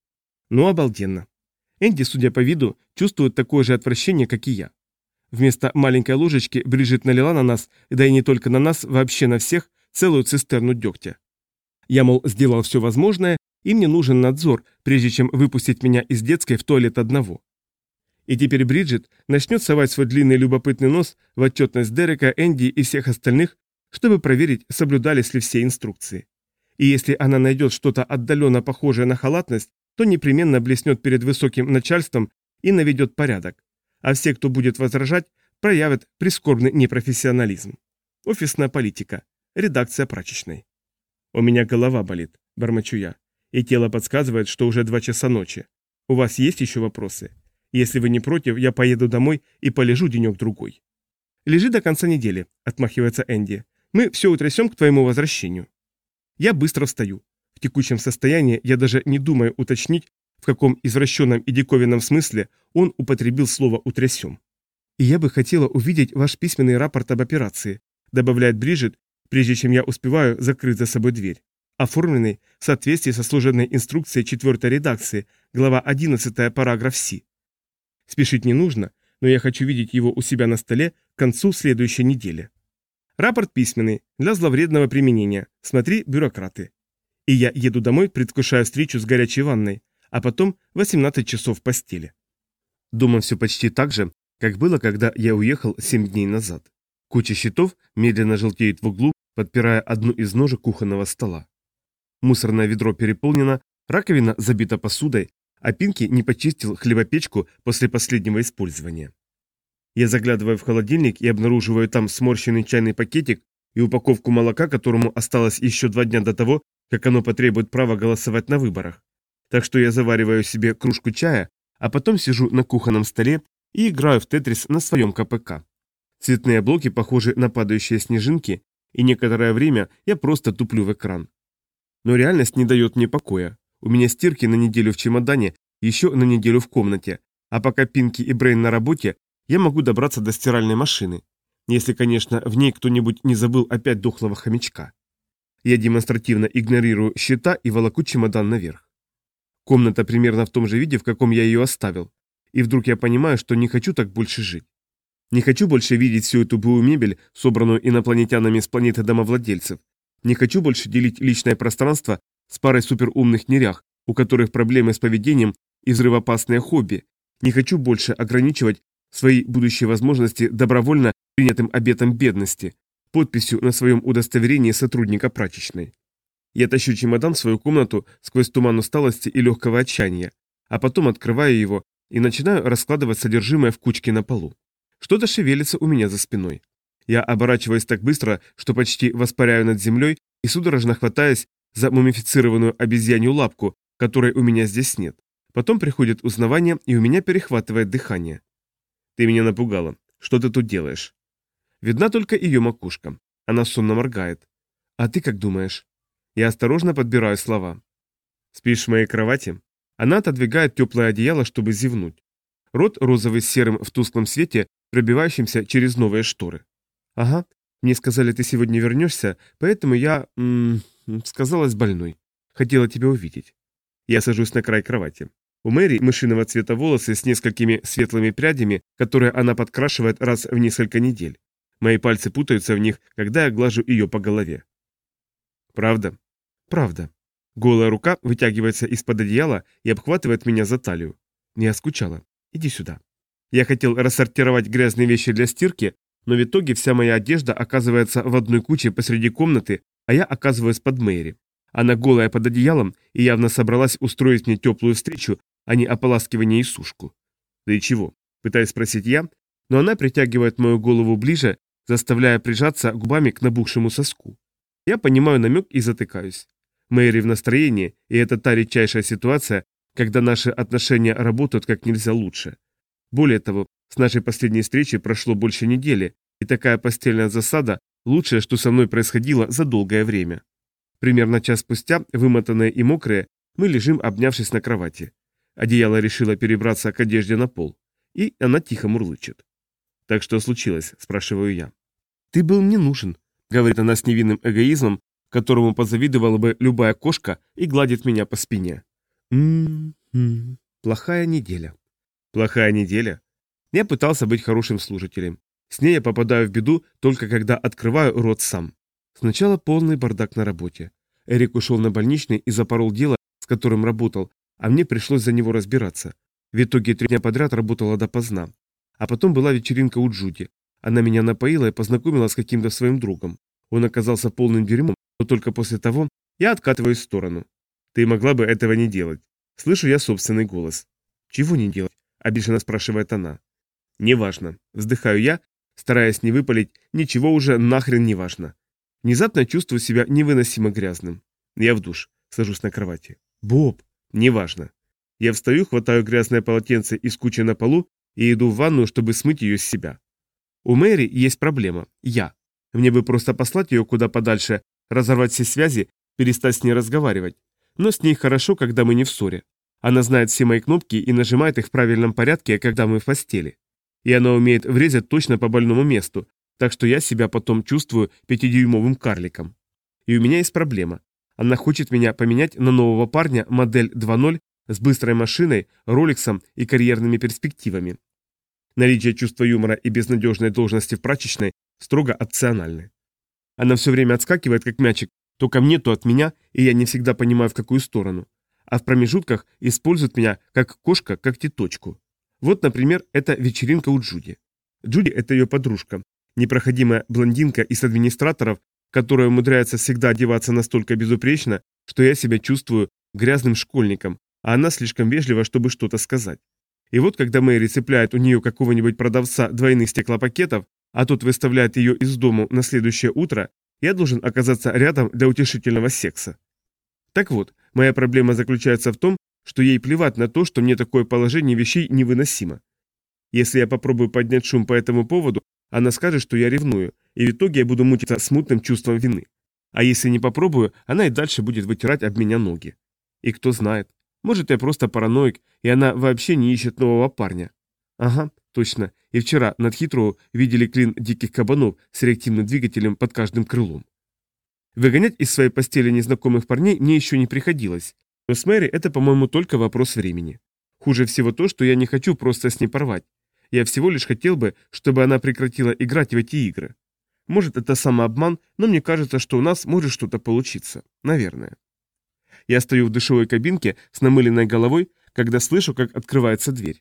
Ну, обалденно. Энди, судя по виду, чувствует такое же отвращение, как и я. Вместо маленькой ложечки Бриджит налила на нас, да и не только на нас, вообще на всех, целую цистерну дегтя. Я, мол, сделал все возможное, и мне нужен надзор, прежде чем выпустить меня из детской в туалет одного. И теперь Бриджит начнет совать свой длинный любопытный нос в отчетность Дерека, Энди и всех остальных, чтобы проверить, соблюдались ли все инструкции. И если она найдет что-то отдаленно похожее на халатность, то непременно блеснет перед высоким начальством и наведет порядок. А все, кто будет возражать, проявят прискорбный непрофессионализм. Офисная политика. Редакция прачечной. У меня голова болит, бормочу я. И тело подсказывает, что уже два часа ночи. У вас есть еще вопросы? Если вы не против, я поеду домой и полежу денек-другой. Лежи до конца недели, отмахивается Энди. Мы все утрясем к твоему возвращению. Я быстро встаю. В текущем состоянии я даже не думаю уточнить, в каком извращенном и диковинном смысле он употребил слово «утрясем». «И я бы хотела увидеть ваш письменный рапорт об операции», добавляет Бриджит, прежде чем я успеваю закрыть за собой дверь. Оформленный в соответствии со служебной инструкцией четвертой редакции, глава одиннадцатая, параграф С. Спешить не нужно, но я хочу видеть его у себя на столе к концу следующей недели. Рапорт письменный, для зловредного применения. Смотри, бюрократы. И я еду домой, предвкушая встречу с горячей ванной, а потом восемнадцать часов в постели. Дома все почти так же, как было, когда я уехал семь дней назад. Куча счетов медленно желтеет в углу, подпирая одну из ножек кухонного стола. Мусорное ведро переполнено, раковина забита посудой, а Пинки не почистил хлебопечку после последнего использования. Я заглядываю в холодильник и обнаруживаю там сморщенный чайный пакетик и упаковку молока, которому осталось еще два дня до того, как оно потребует права голосовать на выборах. Так что я завариваю себе кружку чая, а потом сижу на кухонном столе и играю в тетрис на своем ка пэ ка. Цветные блоки похожи на падающие снежинки, и некоторое время я просто туплю в экран. Но реальность не дает мне покоя. У меня стирки на неделю в чемодане, еще на неделю в комнате, а пока Пинки и Брейн на работе, я могу добраться до стиральной машины. Если, конечно, в ней кто-нибудь не забыл опять дохлого хомячка. Я демонстративно игнорирую счета и волоку чемодан наверх. Комната примерно в том же виде, в каком я ее оставил. И вдруг я понимаю, что не хочу так больше жить. Не хочу больше видеть всю эту былую мебель, собранную инопланетянами с планеты домовладельцев. Не хочу больше делить личное пространство с парой суперумных нерях, у которых проблемы с поведением и взрывоопасные хобби. Не хочу больше ограничивать свои будущие возможности добровольно принятым обетом бедности, подписью на своем удостоверении сотрудника прачечной. Я тащу чемодан в свою комнату сквозь туман усталости и легкого отчаяния, а потом открываю его и начинаю раскладывать содержимое в кучке на полу. Что-то шевелится у меня за спиной. Я оборачиваюсь так быстро, что почти воспаряю над землей и судорожно хватаюсь за мумифицированную обезьянью лапку, которой у меня здесь нет. Потом приходит узнавание, и у меня перехватывает дыхание. «Ты меня напугала. Что ты тут делаешь?» Видна только ее макушка. Она сонно моргает. «А ты как думаешь?» Я осторожно подбираю слова. «Спишь в моей кровати?» Она отодвигает теплое одеяло, чтобы зевнуть. Рот розовый с серым в тусклом свете, пробивающимся через новые шторы. «Ага, мне сказали, ты сегодня вернешься, поэтому я, м -м, сказалась больной. Хотела тебя увидеть». Я сажусь на край кровати. У Мэри мышиного цвета волосы с несколькими светлыми прядями, которые она подкрашивает раз в несколько недель. Мои пальцы путаются в них, когда я глажу ее по голове. «Правда?» «Правда». Голая рука вытягивается из-под одеяла и обхватывает меня за талию. «Я скучала. Иди сюда». Я хотел рассортировать грязные вещи для стирки, но в итоге вся моя одежда оказывается в одной куче посреди комнаты, а я оказываюсь под Мэри. Она голая под одеялом и явно собралась устроить мне теплую встречу, а не ополаскивание и сушку. «Да и чего?» – пытаюсь спросить я, но она притягивает мою голову ближе, заставляя прижаться губами к набухшему соску. Я понимаю намек и затыкаюсь. Мэри в настроении, и это та редчайшая ситуация, когда наши отношения работают как нельзя лучше. Более того, с нашей последней встречи прошло больше недели, и такая постельная засада – лучшее, что со мной происходило за долгое время. Примерно час спустя, вымотанные и мокрые, мы лежим, обнявшись на кровати. Одеяло решило перебраться к одежде на пол, и она тихо мурлычет. «Так что случилось?» – спрашиваю я. «Ты был мне нужен», – говорит она с невинным эгоизмом, которому позавидовала бы любая кошка, и гладит меня по спине. «М-м-м, плохая неделя». «Плохая неделя?» Я пытался быть хорошим слушателем. С ней я попадаю в беду только когда открываю рот сам. Сначала полный бардак на работе. Эрик ушел на больничный и запорол дело, с которым работал, а мне пришлось за него разбираться. В итоге три дня подряд работала допоздна. А потом была вечеринка у Джуди. Она меня напоила и познакомила с каким-то своим другом. Он оказался полным дерьмом, но только после того я откатываюсь в сторону. «Ты могла бы этого не делать». Слышу я собственный голос. «Чего не делать?» – обиженно спрашивает она. «Неважно». Вздыхаю я, стараясь не выпалить, ничего уже нахрен не важно. Внезапно чувствую себя невыносимо грязным. Я в душ, сажусь на кровати. «Боб!» «Неважно». Я встаю, хватаю грязное полотенце из кучи на полу и иду в ванную, чтобы смыть ее с себя. У Мэри есть проблема. Я. Мне бы просто послать ее куда подальше, разорвать все связи, перестать с ней разговаривать. Но с ней хорошо, когда мы не в ссоре. Она знает все мои кнопки и нажимает их в правильном порядке, когда мы в постели. И она умеет врезать точно по больному месту, так что я себя потом чувствую пятидюймовым карликом. И у меня есть проблема. Она хочет меня поменять на нового парня модель два ноль с быстрой машиной, роликсом и карьерными перспективами. Наличие чувства юмора и безнадежной должности в прачечной строго опциональны. Она все время отскакивает, как мячик, то ко мне, то от меня, и я не всегда понимаю, в какую сторону. А в промежутках использует меня как кошка, как теточку. Вот, например, это вечеринка у Джуди. Джуди – это ее подружка, непроходимая блондинка из администраторов, которая умудряется всегда одеваться настолько безупречно, что я себя чувствую грязным школьником, а она слишком вежлива, чтобы что-то сказать. И вот когда Мэри цепляет у нее какого-нибудь продавца двойных стеклопакетов, а тот выставляет ее из дому на следующее утро, я должен оказаться рядом для утешительного секса. Так вот, моя проблема заключается в том, что ей плевать на то, что мне такое положение вещей невыносимо. Если я попробую поднять шум по этому поводу, она скажет, что я ревную, и в итоге я буду мучиться смутным чувством вины. А если не попробую, она и дальше будет вытирать об меня ноги. И кто знает, может, я просто параноик, и она вообще не ищет нового парня. Ага, точно. И вчера над Хитроу видели клин диких кабанов с реактивным двигателем под каждым крылом. Выгонять из своей постели незнакомых парней мне еще не приходилось. Но с Мэри это, по-моему, только вопрос времени. Хуже всего то, что я не хочу просто с ней порвать. Я всего лишь хотел бы, чтобы она прекратила играть в эти игры. Может, это самообман, но мне кажется, что у нас может что-то получиться. Наверное. Я стою в душевой кабинке с намыленной головой, когда слышу, как открывается дверь.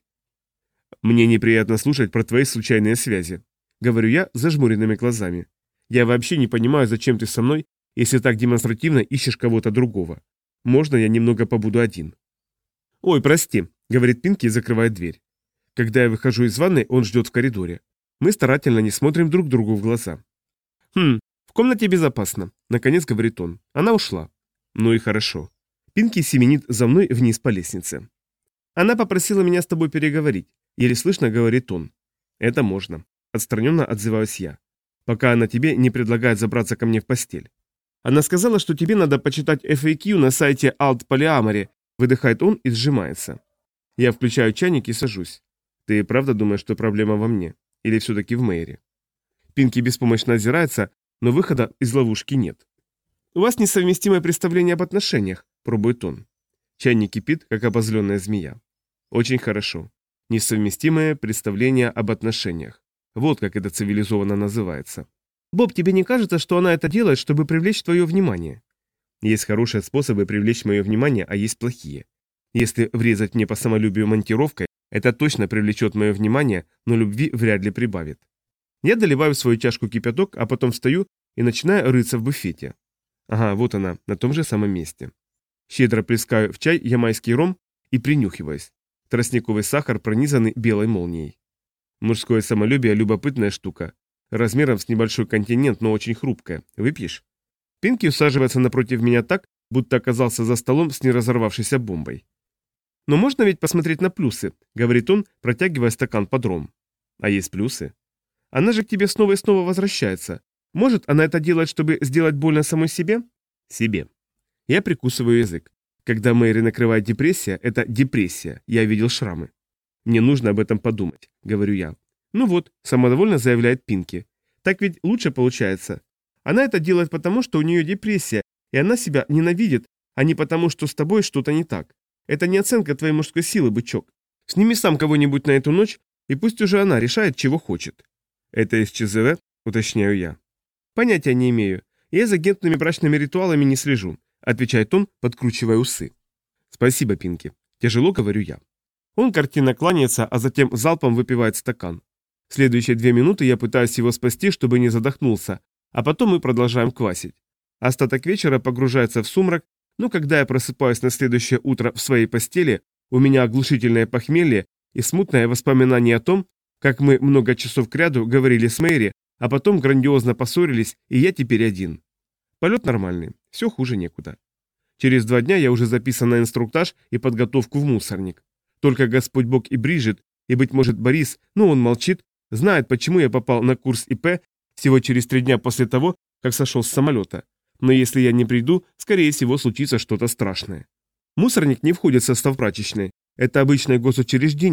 «Мне неприятно слушать про твои случайные связи», — говорю я с зажмуренными глазами. «Я вообще не понимаю, зачем ты со мной, если так демонстративно ищешь кого-то другого. Можно я немного побуду один?» «Ой, прости», — говорит Пинки и закрывает дверь. Когда я выхожу из ванной, он ждет в коридоре. Мы старательно не смотрим друг другу в глаза. «Хм, в комнате безопасно», — наконец говорит он. Она ушла. Ну и хорошо. Пинки семенит за мной вниз по лестнице. «Она попросила меня с тобой переговорить», — еле слышно говорит он. «Это можно», — отстраненно отзываюсь я. «Пока она тебе не предлагает забраться ко мне в постель». «Она сказала, что тебе надо почитать эф эй кью на сайте Alt Polyamory», — выдыхает он и сжимается. Я включаю чайник и сажусь. «Ты правда думаешь, что проблема во мне? Или все-таки в Мэри?» Пинки беспомощно озирается, но выхода из ловушки нет. «У вас несовместимое представление об отношениях», — пробует он. Чайник кипит, как обозленная змея. «Очень хорошо. Несовместимое представление об отношениях. Вот как это цивилизованно называется. Боб, тебе не кажется, что она это делает, чтобы привлечь твое внимание?» Есть хорошие способы привлечь мое внимание, а есть плохие. Если врезать мне по самолюбию монтировкой, это точно привлечет мое внимание, но любви вряд ли прибавит. Я доливаю в свою чашку кипяток, а потом встаю и начинаю рыться в буфете. Ага, вот она, на том же самом месте. Щедро плескаю в чай ямайский ром и принюхиваюсь. Тростниковый сахар, пронизанный белой молнией. Мужское самолюбие – любопытная штука. Размером с небольшой континент, но очень хрупкая. Выпьешь? Пинки усаживается напротив меня так, будто оказался за столом с неразорвавшейся бомбой. «Но можно ведь посмотреть на плюсы», — говорит он, протягивая стакан под ром. «А есть плюсы? Она же к тебе снова и снова возвращается. Может, она это делает, чтобы сделать больно самой себе?» «Себе». Я прикусываю язык. Когда Мэри накрывает депрессия, это депрессия. Я видел шрамы. «Мне нужно об этом подумать», — говорю я. «Ну вот», — самодовольно заявляет Пинки. «Так ведь лучше получается. Она это делает потому, что у нее депрессия, и она себя ненавидит, а не потому, что с тобой что-то не так. Это не оценка твоей мужской силы, бычок. Сними сам кого-нибудь на эту ночь, и пусть уже она решает, чего хочет». «Это из ЧЗВ?» — уточняю я. «Понятия не имею. Я за агентными брачными ритуалами не слежу», — отвечает он, подкручивая усы. «Спасибо, Пинки. Тяжело, говорю я». Он картинно кланяется, а затем залпом выпивает стакан. Следующие две минуты я пытаюсь его спасти, чтобы не задохнулся, а потом мы продолжаем квасить. Остаток вечера погружается в сумрак, но когда я просыпаюсь на следующее утро в своей постели, у меня оглушительное похмелье и смутное воспоминание о том, как мы много часов кряду говорили с Мэри, а потом грандиозно поссорились, и я теперь один. Полет нормальный, все хуже некуда. Через два дня я уже записан на инструктаж и подготовку в мусорник. Только Господь Бог и Бриджит, и, быть может, Борис, но он молчит, знает, почему я попал на курс ИП всего через три дня после того, как сошел с самолета. Но если я не приду, скорее всего, случится что-то страшное. Мусорник не входит в состав прачечной. Это обычное госучреждение,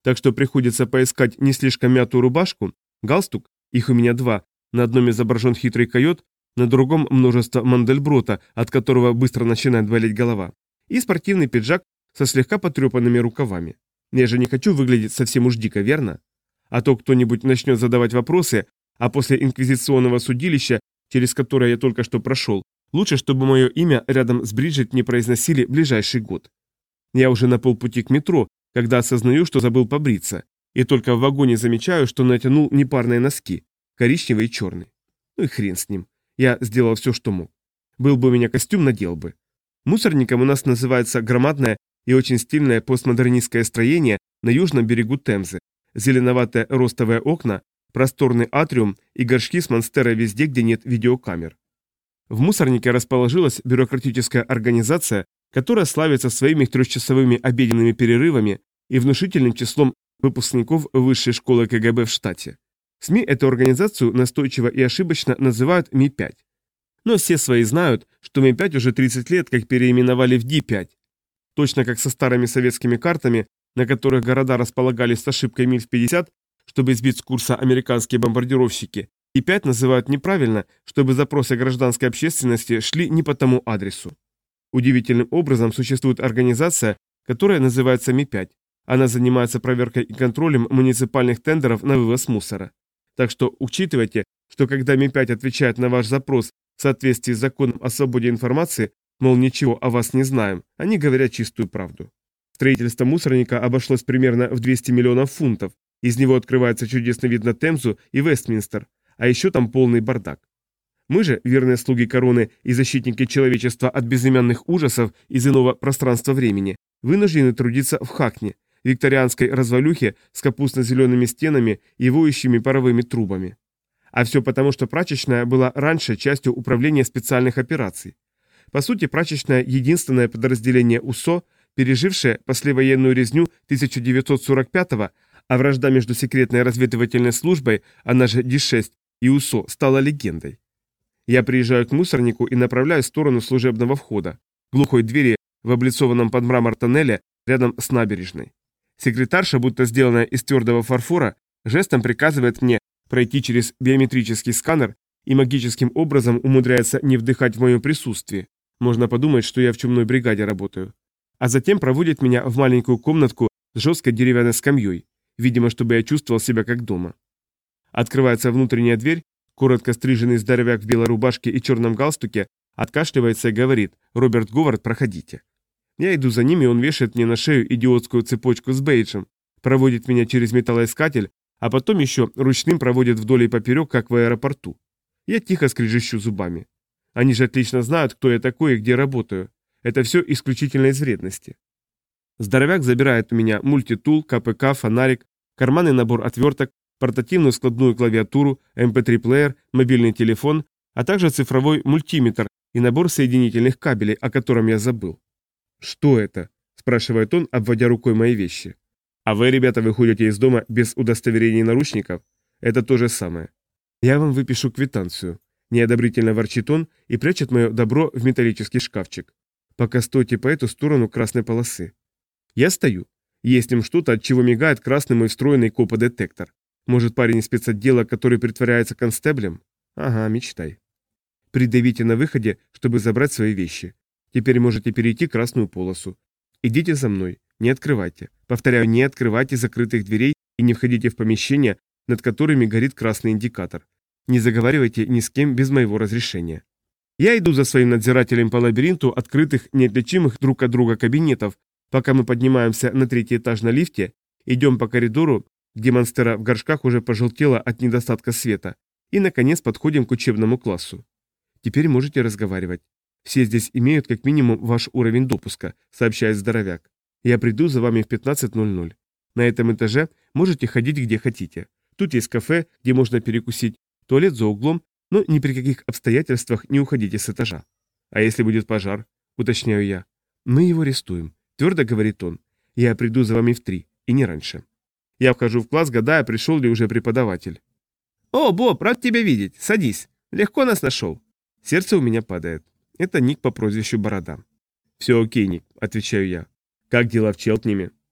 так что приходится поискать не слишком мятую рубашку, галстук, их у меня два, на одном изображен хитрый койот, на другом множество мандельброта, от которого быстро начинает болеть голова, и спортивный пиджак со слегка потрепанными рукавами. Я же не хочу выглядеть совсем уж дико, верно? А то кто-нибудь начнет задавать вопросы, а после инквизиционного судилища, через которое я только что прошел, лучше, чтобы мое имя рядом с Бриджит не произносили ближайший год. Я уже на полпути к метро, когда осознаю, что забыл побриться, и только в вагоне замечаю, что натянул непарные носки, коричневый и черный. Ну и хрен с ним. Я сделал все, что мог. Был бы у меня костюм, надел бы. Мусорником у нас называется громадное и очень стильное постмодернистское строение на южном берегу Темзы, зеленоватые ростовые окна, просторный атриум и горшки с монстерой везде, где нет видеокамер. В мусорнике расположилась бюрократическая организация, которая славится своими трехчасовыми обеденными перерывами и внушительным числом выпускников высшей школы ка гэ бэ в штате. СМИ эту организацию настойчиво и ошибочно называют Ми пять. Но все свои знают, что Ми пять уже тридцать лет как переименовали в Ди пять. Точно как со старыми советскими картами, на которых города располагались с ошибкой миль в пятьдесят, чтобы сбить с курса американские бомбардировщики, Ди пять называют неправильно, чтобы запросы гражданской общественности шли не по тому адресу. Удивительным образом существует организация, которая называется Ми пять. Она занимается проверкой и контролем муниципальных тендеров на вывоз мусора. Так что учитывайте, что когда Ми пять отвечает на ваш запрос в соответствии с законом о свободе информации, мол, ничего о вас не знаем, они говорят чистую правду. Строительство мусорника обошлось примерно в двести миллионов фунтов, из него открывается чудесный вид на Темзу и Вестминстер, а еще там полный бардак. Мы же, верные слуги короны и защитники человечества от безымянных ужасов из иного пространства-времени, вынуждены трудиться в Хакне, викторианской развалюхе с капустно-зелеными стенами и воющими паровыми трубами. А все потому, что прачечная была раньше частью управления специальных операций. По сути, прачечная – единственное подразделение УСО, пережившее послевоенную резню тысяча девятьсот сорок пятого, а вражда между секретной разведывательной службой, она же Ди шесть, и УСО стала легендой. Я приезжаю к мусорнику и направляюсь в сторону служебного входа, глухой двери в облицованном под мрамор тоннеле рядом с набережной. Секретарша, будто сделанная из твердого фарфора, жестом приказывает мне пройти через биометрический сканер и магическим образом умудряется не вдыхать в моем присутствии. Можно подумать, что я в чумной бригаде работаю. А затем проводит меня в маленькую комнатку с жесткой деревянной скамьей, видимо, чтобы я чувствовал себя как дома. Открывается внутренняя дверь, коротко стриженный здоровяк в белой рубашке и черном галстуке откашливается и говорит: «Роберт Говард, проходите». Я иду за ним, и он вешает мне на шею идиотскую цепочку с бейджем, проводит меня через металлоискатель, а потом еще ручным проводит вдоль и поперек, как в аэропорту. Я тихо скрежещу зубами. Они же отлично знают, кто я такой и где работаю. Это все исключительно из вредности. Здоровяк забирает у меня мультитул, ка пэ ка, фонарик, карманный набор отверток, портативную складную клавиатуру, эм пэ три-плеер, мобильный телефон, а также цифровой мультиметр и набор соединительных кабелей, о котором я забыл. «Что это?» – спрашивает он, обводя рукой мои вещи. «А вы, ребята, выходите из дома без удостоверений наручников? Это то же самое. Я вам выпишу квитанцию». Неодобрительно ворчит он и прячет мое добро в металлический шкафчик. «Пока стойте по эту сторону красной полосы». Я стою. Есть им что-то, от чего мигает красный мой встроенный коподетектор. Может, парень из спецотдела, который притворяется констеблем? Ага, мечтай. Придавите на выходе, чтобы забрать свои вещи. Теперь можете перейти красную полосу. Идите за мной, не открывайте. Повторяю, не открывайте закрытых дверей и не входите в помещения, над которыми горит красный индикатор. Не заговаривайте ни с кем без моего разрешения. Я иду за своим надзирателем по лабиринту открытых, неотличимых друг от друга кабинетов, пока мы поднимаемся на третий этаж на лифте, идем по коридору, где монстера в горшках уже пожелтела от недостатка света, и, наконец, подходим к учебному классу. Теперь можете разговаривать. Все здесь имеют как минимум ваш уровень допуска, сообщает здоровяк. Я приду за вами в пятнадцать ноль ноль. На этом этаже можете ходить где хотите. Тут есть кафе, где можно перекусить, туалет за углом, но ни при каких обстоятельствах не уходите с этажа. А если будет пожар, уточняю я. Мы его арестуем, твердо говорит он. Я приду за вами в три, и не раньше. Я вхожу в класс, гадая, пришел ли уже преподаватель. «О, Боб, рад тебя видеть. Садись. Легко нас нашел». Сердце у меня падает. Это Ник по прозвищу Борода. «Все окей, Ник», — отвечаю я. «Как дела в Челтнеме?»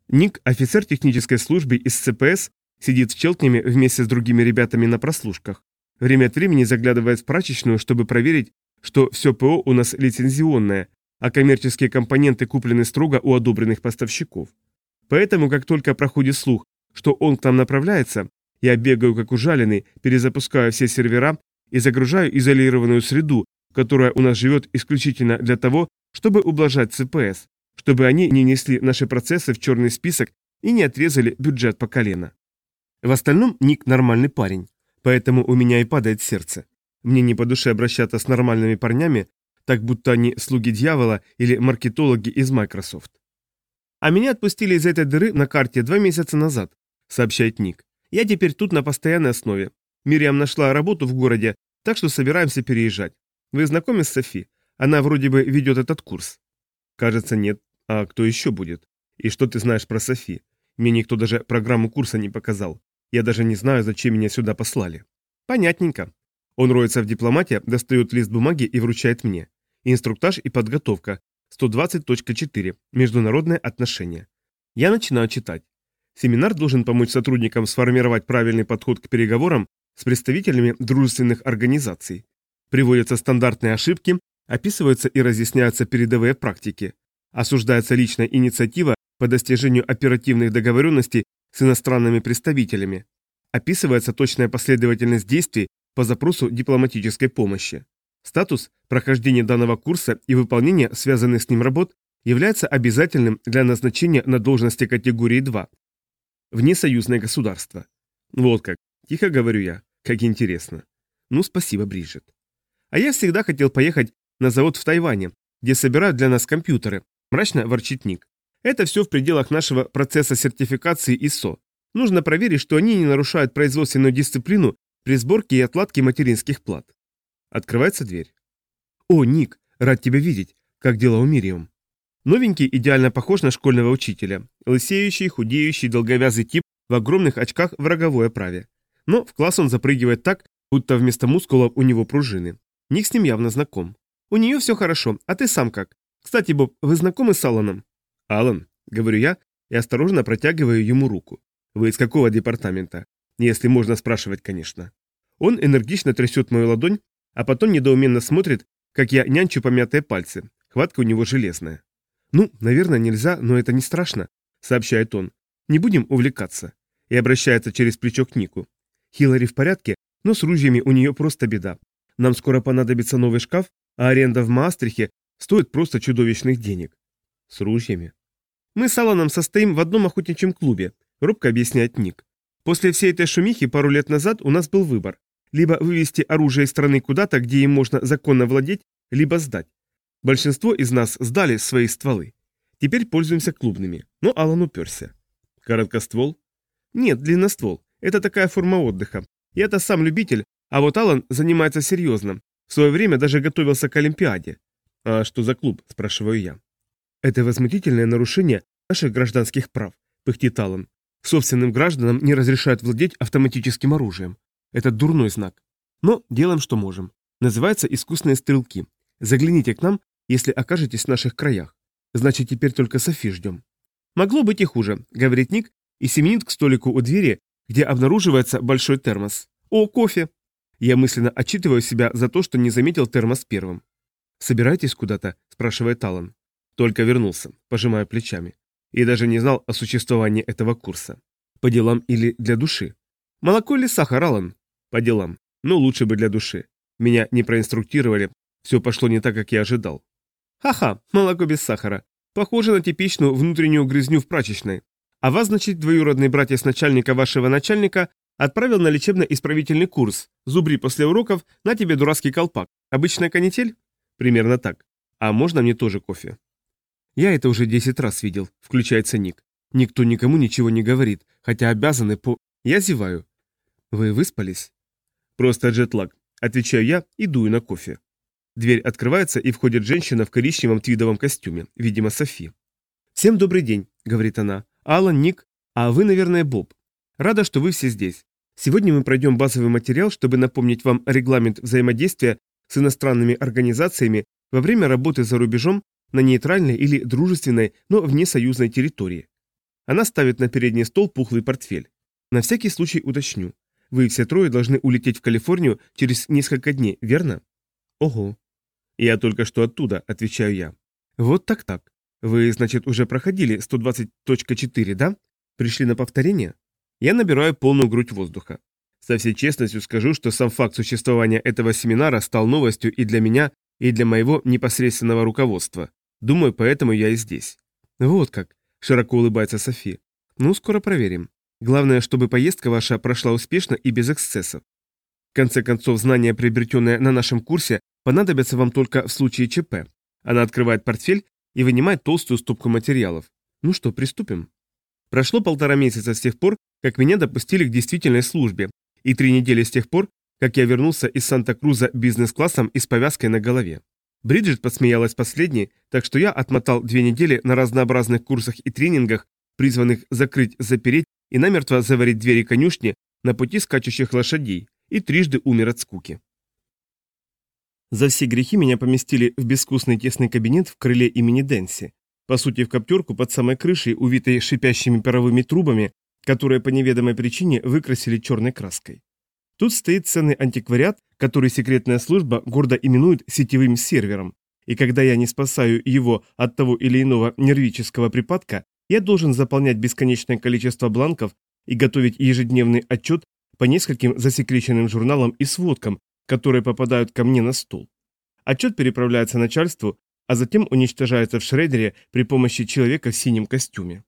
Ник, офицер технической службы из ЦПС, сидит в Челтнеме вместе с другими ребятами на прослушках. Время от времени заглядывает в прачечную, чтобы проверить, что все ПО у нас лицензионное, а коммерческие компоненты куплены строго у одобренных поставщиков. Поэтому, как только проходит слух, что он к нам направляется, я бегаю как ужаленный, перезапускаю все сервера и загружаю изолированную среду, которая у нас живет исключительно для того, чтобы ублажать ЦПС, чтобы они не несли наши процессы в черный список и не отрезали бюджет по колено. В остальном Ник нормальный парень, поэтому у меня и падает сердце. Мне не по душе обращаться с нормальными парнями, так будто они слуги дьявола или маркетологи из Microsoft. «А меня отпустили из этой дыры на карте два месяца назад», — сообщает Ник. «Я теперь тут на постоянной основе. Мириам нашла работу в городе, так что собираемся переезжать. Вы знакомы с Софи? Она вроде бы ведет этот курс». «Кажется, нет. А кто еще будет? И что ты знаешь про Софи? Мне никто даже программу курса не показал. Я даже не знаю, зачем меня сюда послали». «Понятненько». Он роется в дипломате, достает лист бумаги и вручает мне. Инструктаж и подготовка. сто двадцать точка четыре. Международные отношения. Я начинаю читать. Семинар должен помочь сотрудникам сформировать правильный подход к переговорам с представителями дружественных организаций. Приводятся стандартные ошибки, описываются и разъясняются передовые практики. Осуждается личная инициатива по достижению оперативных договоренностей с иностранными представителями. Описывается точная последовательность действий по запросу дипломатической помощи. Статус прохождения данного курса и выполнения связанных с ним работ является обязательным для назначения на должности категории два. Внесоюзное государство. Вот как. Тихо говорю я. Как интересно. Ну, спасибо, Бриджит. А я всегда хотел поехать на завод в Тайване, где собирают для нас компьютеры. Мрачно ворчит Ник. Это все в пределах нашего процесса сертификации ай эс о. Нужно проверить, что они не нарушают производственную дисциплину при сборке и отладке материнских плат. Открывается дверь. «О, Ник, рад тебя видеть. Как дела у Мириам?» Новенький идеально похож на школьного учителя. Лысеющий, худеющий, долговязый тип в огромных очках в роговой оправе. Но в класс он запрыгивает так, будто вместо мускулов у него пружины. Ник с ним явно знаком. «У нее все хорошо, а ты сам как? Кстати, Боб, вы знакомы с Алланом?» «Аллан», — говорю я и осторожно протягиваю ему руку. «Вы из какого департамента? Если можно спрашивать, конечно». Он энергично трясет мою ладонь, а потом недоуменно смотрит, как я нянчу помятые пальцы. Хватка у него железная. «Ну, наверное, нельзя, но это не страшно», — сообщает он. «Не будем увлекаться». И обращается через плечо к Нику. «Хиллари в порядке, но с ружьями у нее просто беда. Нам скоро понадобится новый шкаф, а аренда в Маастрихе стоит просто чудовищных денег». «С ружьями?» «Мы с Алланом состоим в одном охотничьем клубе», — робко объясняет Ник. «После всей этой шумихи пару лет назад у нас был выбор. Либо вывести оружие из страны куда-то, где им можно законно владеть, либо сдать. Большинство из нас сдали свои стволы. Теперь пользуемся клубными, но Аллан уперся». «Короткоствол?» «Нет, длинноствол. Это такая форма отдыха. Я-то сам любитель, а вот Аллан занимается серьезно. В свое время даже готовился к Олимпиаде». «А что за клуб?» – спрашиваю я. «Это возмутительное нарушение наших гражданских прав», – пыхтит Аллан. «Собственным гражданам не разрешают владеть автоматическим оружием. Это дурной знак. Но делаем, что можем. Называется искусные стрелки. Загляните к нам, если окажетесь в наших краях. Значит, теперь только Софи ждем». «Могло быть и хуже», — говорит Ник и семенит к столику у двери, где обнаруживается большой термос. «О, кофе!» Я мысленно отчитываю себя за то, что не заметил термос первым. «Собираетесь куда-то?» — спрашивает Аллан. «Только вернулся», — пожимаю плечами. И даже не знал о существовании этого курса. По делам или для души? «Молоко или сахар, Аллан?» «По делам. Но лучше бы для души. Меня не проинструктировали, все пошло не так, как я ожидал». «Ха-ха, молоко без сахара. Похоже на типичную внутреннюю грызню в прачечной. А вас, значит, двоюродный братец начальника вашего начальника отправил на лечебно-исправительный курс. Зубри после уроков, на тебе дурацкий колпак. Обычная канитель?» «Примерно так. А можно мне тоже кофе?» «Я это уже десять раз видел», — включается Ник. «Никто никому ничего не говорит, хотя обязаны по...» Я зеваю. «Вы выспались?» «Просто джетлаг», — отвечаю я и дую на кофе. Дверь открывается, и входит женщина в коричневом твидовом костюме, видимо, Софи. «Всем добрый день», — говорит она. «Аллан, Ник, а вы, наверное, Боб. Рада, что вы все здесь. Сегодня мы пройдем базовый материал, чтобы напомнить вам регламент взаимодействия с иностранными организациями во время работы за рубежом на нейтральной или дружественной, но внесоюзной территории». Она ставит на передний стол пухлый портфель. На всякий случай уточню. Вы все трое должны улететь в Калифорнию через несколько дней, верно? Ого. Я только что оттуда, отвечаю я. Вот так-так. Вы, значит, уже проходили сто двадцать точка четыре, да? Пришли на повторение? Я набираю полную грудь воздуха. Со всей честностью скажу, что сам факт существования этого семинара стал новостью и для меня, и для моего непосредственного руководства. Думаю, поэтому я и здесь. Вот как, широко улыбается Софи. Ну, скоро проверим. Главное, чтобы поездка ваша прошла успешно и без эксцессов. В конце концов, знания, приобретенные на нашем курсе, понадобятся вам только в случае ЧП. Она открывает портфель и вынимает толстую стопку материалов. Ну что, приступим? Прошло полтора месяца с тех пор, как меня допустили к действительной службе, и три недели с тех пор, как я вернулся из Санта-Круза бизнес-классом и с повязкой на голове. Бриджит подсмеялась последней, так что я отмотал две недели на разнообразных курсах и тренингах, призванных закрыть, запереть и намертво заварить двери конюшни на пути скачущих лошадей, и трижды умер от скуки. За все грехи меня поместили в безвкусный тесный кабинет в крыле имени Дэнси, по сути в коптерку под самой крышей, увитой шипящими паровыми трубами, которые по неведомой причине выкрасили черной краской. Тут стоит ценный антиквариат, который секретная служба гордо именует сетевым сервером, и когда я не спасаю его от того или иного нервического припадка, я должен заполнять бесконечное количество бланков и готовить ежедневный отчет по нескольким засекреченным журналам и сводкам, которые попадают ко мне на стол. Отчет переправляется начальству, а затем уничтожается в шредере при помощи человека в синем костюме.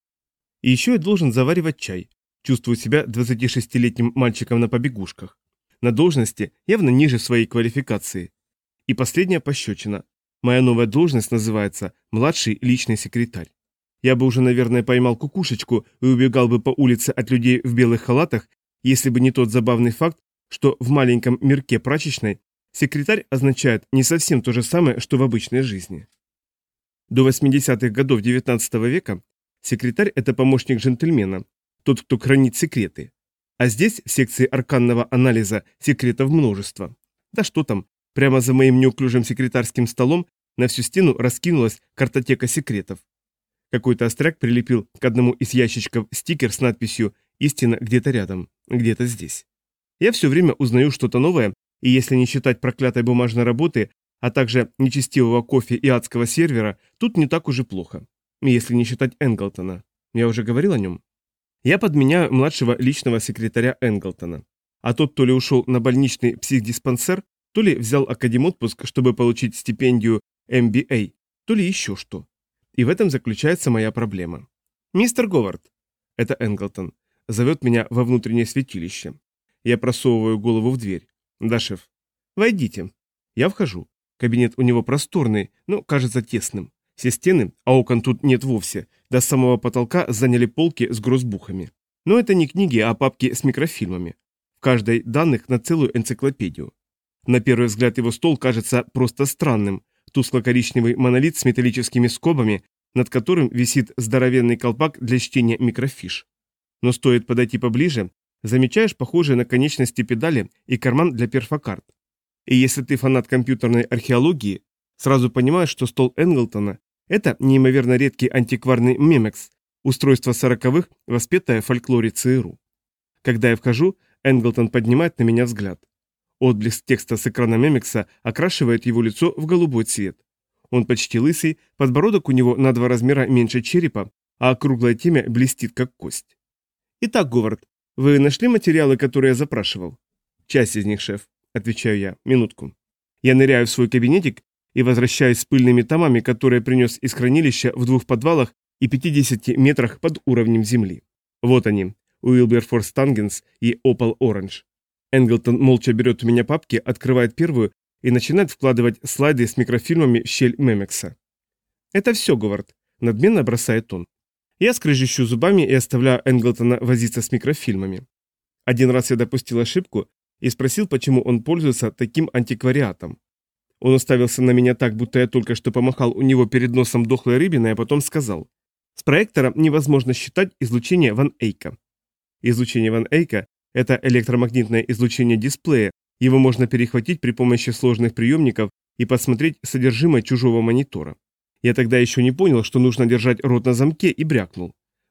И еще я должен заваривать чай. Чувствую себя двадцатишестилетним мальчиком на побегушках. На должности явно ниже своей квалификации. И последняя пощечина. Моя новая должность называется «младший личный секретарь». Я бы уже, наверное, поймал кукушечку и убегал бы по улице от людей в белых халатах, если бы не тот забавный факт, что в маленьком мирке прачечной секретарь означает не совсем то же самое, что в обычной жизни. До восьмидесятых годов девятнадцатого века секретарь – это помощник джентльмена, тот, кто хранит секреты. А здесь, в секции арканного анализа, секретов множество. Да что там, прямо за моим неуклюжим секретарским столом на всю стену раскинулась картотека секретов. Какой-то остряк прилепил к одному из ящичков стикер с надписью «Истина где-то рядом, где-то здесь». Я все время узнаю что-то новое, и если не считать проклятой бумажной работы, а также нечестивого кофе и адского сервера, тут не так уж и плохо. Если не считать Энглтона. Я уже говорил о нем. Я подменяю младшего личного секретаря Энглтона. А тот то ли ушел на больничный психдиспансер, то ли взял академотпуск, чтобы получить стипендию эм би эй, то ли еще что. И в этом заключается моя проблема. «Мистер Говард», — это Энглтон, зовет меня во внутреннее святилище. Я просовываю голову в дверь. «Да, шеф». «Войдите». Я вхожу. Кабинет у него просторный, но кажется тесным. Все стены, а окон тут нет вовсе, до самого потолка заняли полки с грозбухами. Но это не книги, а папки с микрофильмами. В каждой данных на целую энциклопедию. На первый взгляд его стол кажется просто странным. Тускло-коричневый монолит с металлическими скобами, над которым висит здоровенный колпак для чтения микрофиш. Но стоит подойти поближе, замечаешь похожие на конечности педали и карман для перфокарт. И если ты фанат компьютерной археологии, сразу понимаешь, что стол Энглтона – это неимоверно редкий антикварный мемекс, устройство сороковых, воспетое в фольклоре ЦРУ. Когда я вхожу, Энглтон поднимает на меня взгляд. Отблеск текста с экрана мемекса окрашивает его лицо в голубой цвет. Он почти лысый, подбородок у него на два размера меньше черепа, а округлое темя блестит как кость. «Итак, Говард, вы нашли материалы, которые я запрашивал?» «Часть из них, шеф», — отвечаю я. «Минутку». Я ныряю в свой кабинетик и возвращаюсь с пыльными томами, которые принес из хранилища в двух подвалах и пятидесяти метрах под уровнем земли. Вот они, Уилберфорс Тангенс и Опал Оранж. Энглтон молча берет у меня папки, открывает первую и начинает вкладывать слайды с микрофильмами в щель мемекса. «Это все, Говард», — надменно бросает он. Я скрежещу зубами и оставляю Энглтона возиться с микрофильмами. Один раз я допустил ошибку и спросил, почему он пользуется таким антиквариатом. Он уставился на меня так, будто я только что помахал у него перед носом дохлой рыбиной, а потом сказал: «С проектора невозможно считать излучение Ван Эйка». Излучение Ван Эйка – это электромагнитное излучение дисплея, его можно перехватить при помощи сложных приемников и посмотреть содержимое чужого монитора. Я тогда еще не понял, что нужно держать рот на замке, и брякнул.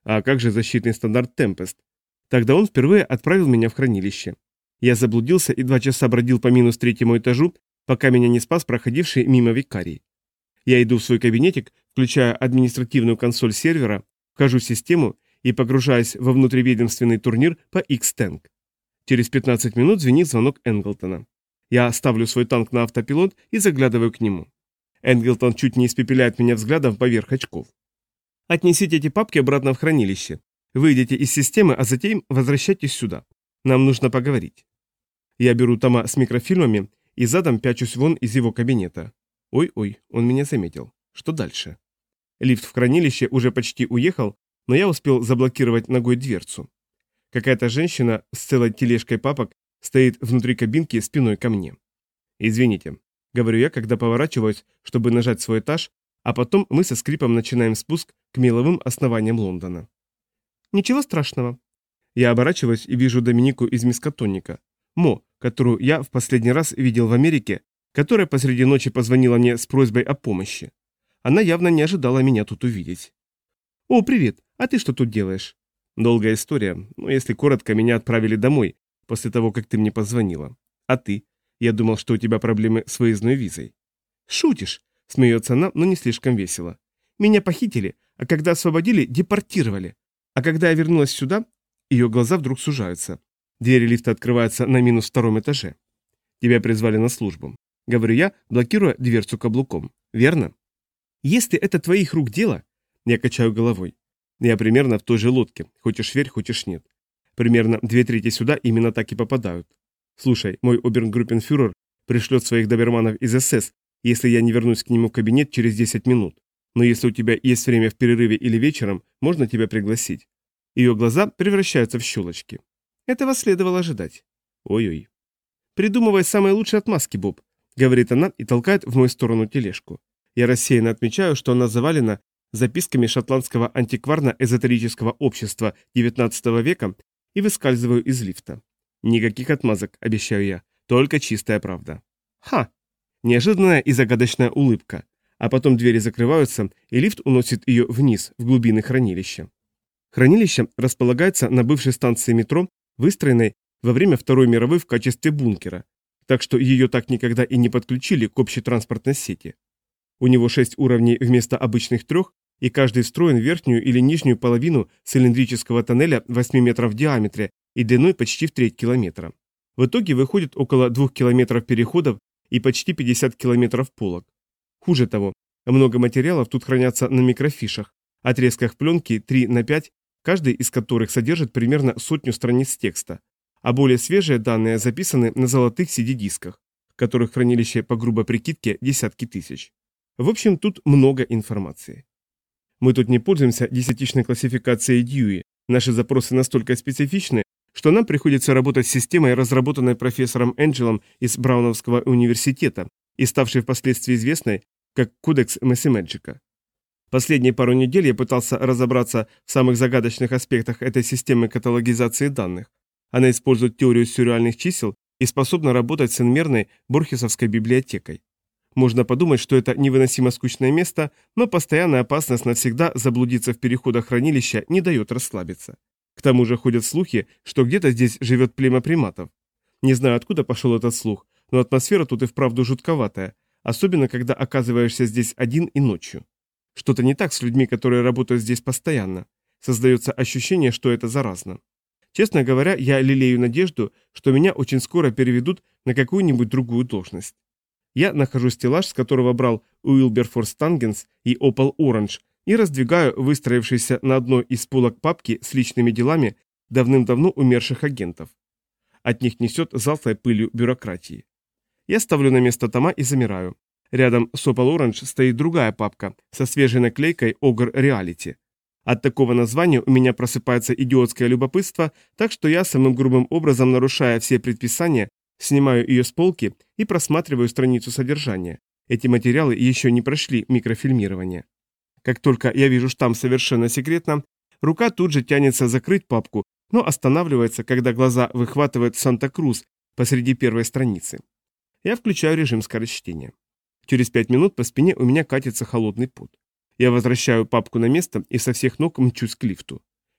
А как же защитный стандарт Tempest? Тогда он впервые отправил меня в хранилище. Я заблудился и два часа бродил по минус третьему этажу, пока меня не спас проходивший мимо викарий. Я иду в свой кабинетик, включаю административную консоль сервера, вхожу в систему и погружаюсь во внутриведомственный турнир по X-Tank. Через пятнадцать минут звенит звонок Энглтона. Я ставлю свой танк на автопилот и заглядываю к нему. Энглтон чуть не испепеляет меня взглядом поверх очков. «Отнесите эти папки обратно в хранилище. Выйдите из системы, а затем возвращайтесь сюда. Нам нужно поговорить». Я беру тома с микрофильмами и задом пячусь вон из его кабинета. Ой-ой, он меня заметил. Что дальше? Лифт в хранилище уже почти уехал, но я успел заблокировать ногой дверцу. Какая-то женщина с целой тележкой папок стоит внутри кабинки спиной ко мне. «Извините», — говорю я, когда поворачиваюсь, чтобы нажать свой этаж, а потом мы со скрипом начинаем спуск к меловым основаниям Лондона. «Ничего страшного». Я оборачиваюсь и вижу Доминику из Мискатонника, Мо, которую я в последний раз видел в Америке, которая посреди ночи позвонила мне с просьбой о помощи. Она явно не ожидала меня тут увидеть. «О, привет! А ты что тут делаешь?» «Долгая история, но если коротко, меня отправили домой, после того, как ты мне позвонила. А ты? Я думал, что у тебя проблемы с выездной визой». «Шутишь?» — смеется она, но не слишком весело. «Меня похитили, а когда освободили, депортировали. А когда я вернулась сюда...» Ее глаза вдруг сужаются. Двери лифта открываются на минус втором этаже. «Тебя призвали на службу», — говорю я, блокируя дверцу каблуком. «Верно?» «Если это твоих рук дело...» Я качаю головой. «Я примерно в той же лодке, хочешь верь, хочешь нет. Примерно две трети сюда именно так и попадают. Слушай, мой обергруппенфюрер пришлет своих доберманов из эс эс, если я не вернусь к нему в кабинет через десять минут. Но если у тебя есть время в перерыве или вечером, можно тебя пригласить». Ее глаза превращаются в щелочки. Этого следовало ожидать. Ой-ой. «Придумывай самые лучшие отмазки, Боб», — говорит она и толкает в мою сторону тележку. Я рассеянно отмечаю, что она завалена записками шотландского антикварно-эзотерического общества девятнадцатого века и выскальзываю из лифта. Никаких отмазок, обещаю я, только чистая правда. Ха! Неожиданная и загадочная улыбка, а потом двери закрываются, и лифт уносит ее вниз, в глубины хранилища. Хранилище располагается на бывшей станции метро, выстроенной во время Второй мировой в качестве бункера, так что ее так никогда и не подключили к общей транспортной сети. У него шесть уровней вместо обычных трех, и каждый встроен в верхнюю или нижнюю половину цилиндрического тоннеля восемь метров в диаметре и длиной почти в треть километра. В итоге выходит около двух километров переходов и почти пятьдесят километров полок. Хуже того, много материалов тут хранятся на микрофишах, отрезках пленки три на пять, каждый из которых содержит примерно сотню страниц текста, а более свежие данные записаны на золотых си ди-дисках, которых хранилище по грубой прикидке десятки тысяч. В общем, тут много информации. Мы тут не пользуемся десятичной классификацией Дьюи, наши запросы настолько специфичны, что нам приходится работать с системой, разработанной профессором Энджелом из Брауновского университета и ставшей впоследствии известной как Кодекс Мэсимэджика. Последние пару недель я пытался разобраться в самых загадочных аспектах этой системы каталогизации данных. Она использует теорию сюрреальных чисел и способна работать с инмерной борхесовской библиотекой. Можно подумать, что это невыносимо скучное место, но постоянная опасность навсегда заблудиться в переходах хранилища не дает расслабиться. К тому же ходят слухи, что где-то здесь живет племя приматов. Не знаю, откуда пошел этот слух, но атмосфера тут и вправду жутковатая, особенно когда оказываешься здесь один и ночью. Что-то не так с людьми, которые работают здесь постоянно. Создается ощущение, что это заразно. Честно говоря, я лелею надежду, что меня очень скоро переведут на какую-нибудь другую должность. Я нахожу стеллаж, с которого брал Уилберфорс Тангенс и Opal Orange, и раздвигаю выстроившиеся на одной из полок папки с личными делами давным-давно умерших агентов. От них несет залтой пылью бюрократии. Я ставлю на место тома и замираю. Рядом с Opal Orange стоит другая папка со свежей наклейкой Ogre Reality. От такого названия у меня просыпается идиотское любопытство, так что я самым грубым образом, нарушая все предписания, снимаю ее с полки и просматриваю страницу содержания. Эти материалы еще не прошли микрофильмирование. Как только я вижу штамп «Совершенно секретно», рука тут же тянется закрыть папку, но останавливается, когда глаза выхватывают Санта-Крус посреди первой страницы. Я включаю режим скорочтения. Через пять минут по спине у меня катится холодный пот. Я возвращаю папку на место и со всех ног мчусь к лифту.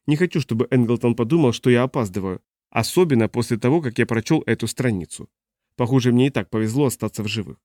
Не хочу, чтобы Энглтон подумал, что я опаздываю, особенно после того, как я прочел эту страницу. Похоже, мне и так повезло остаться в живых.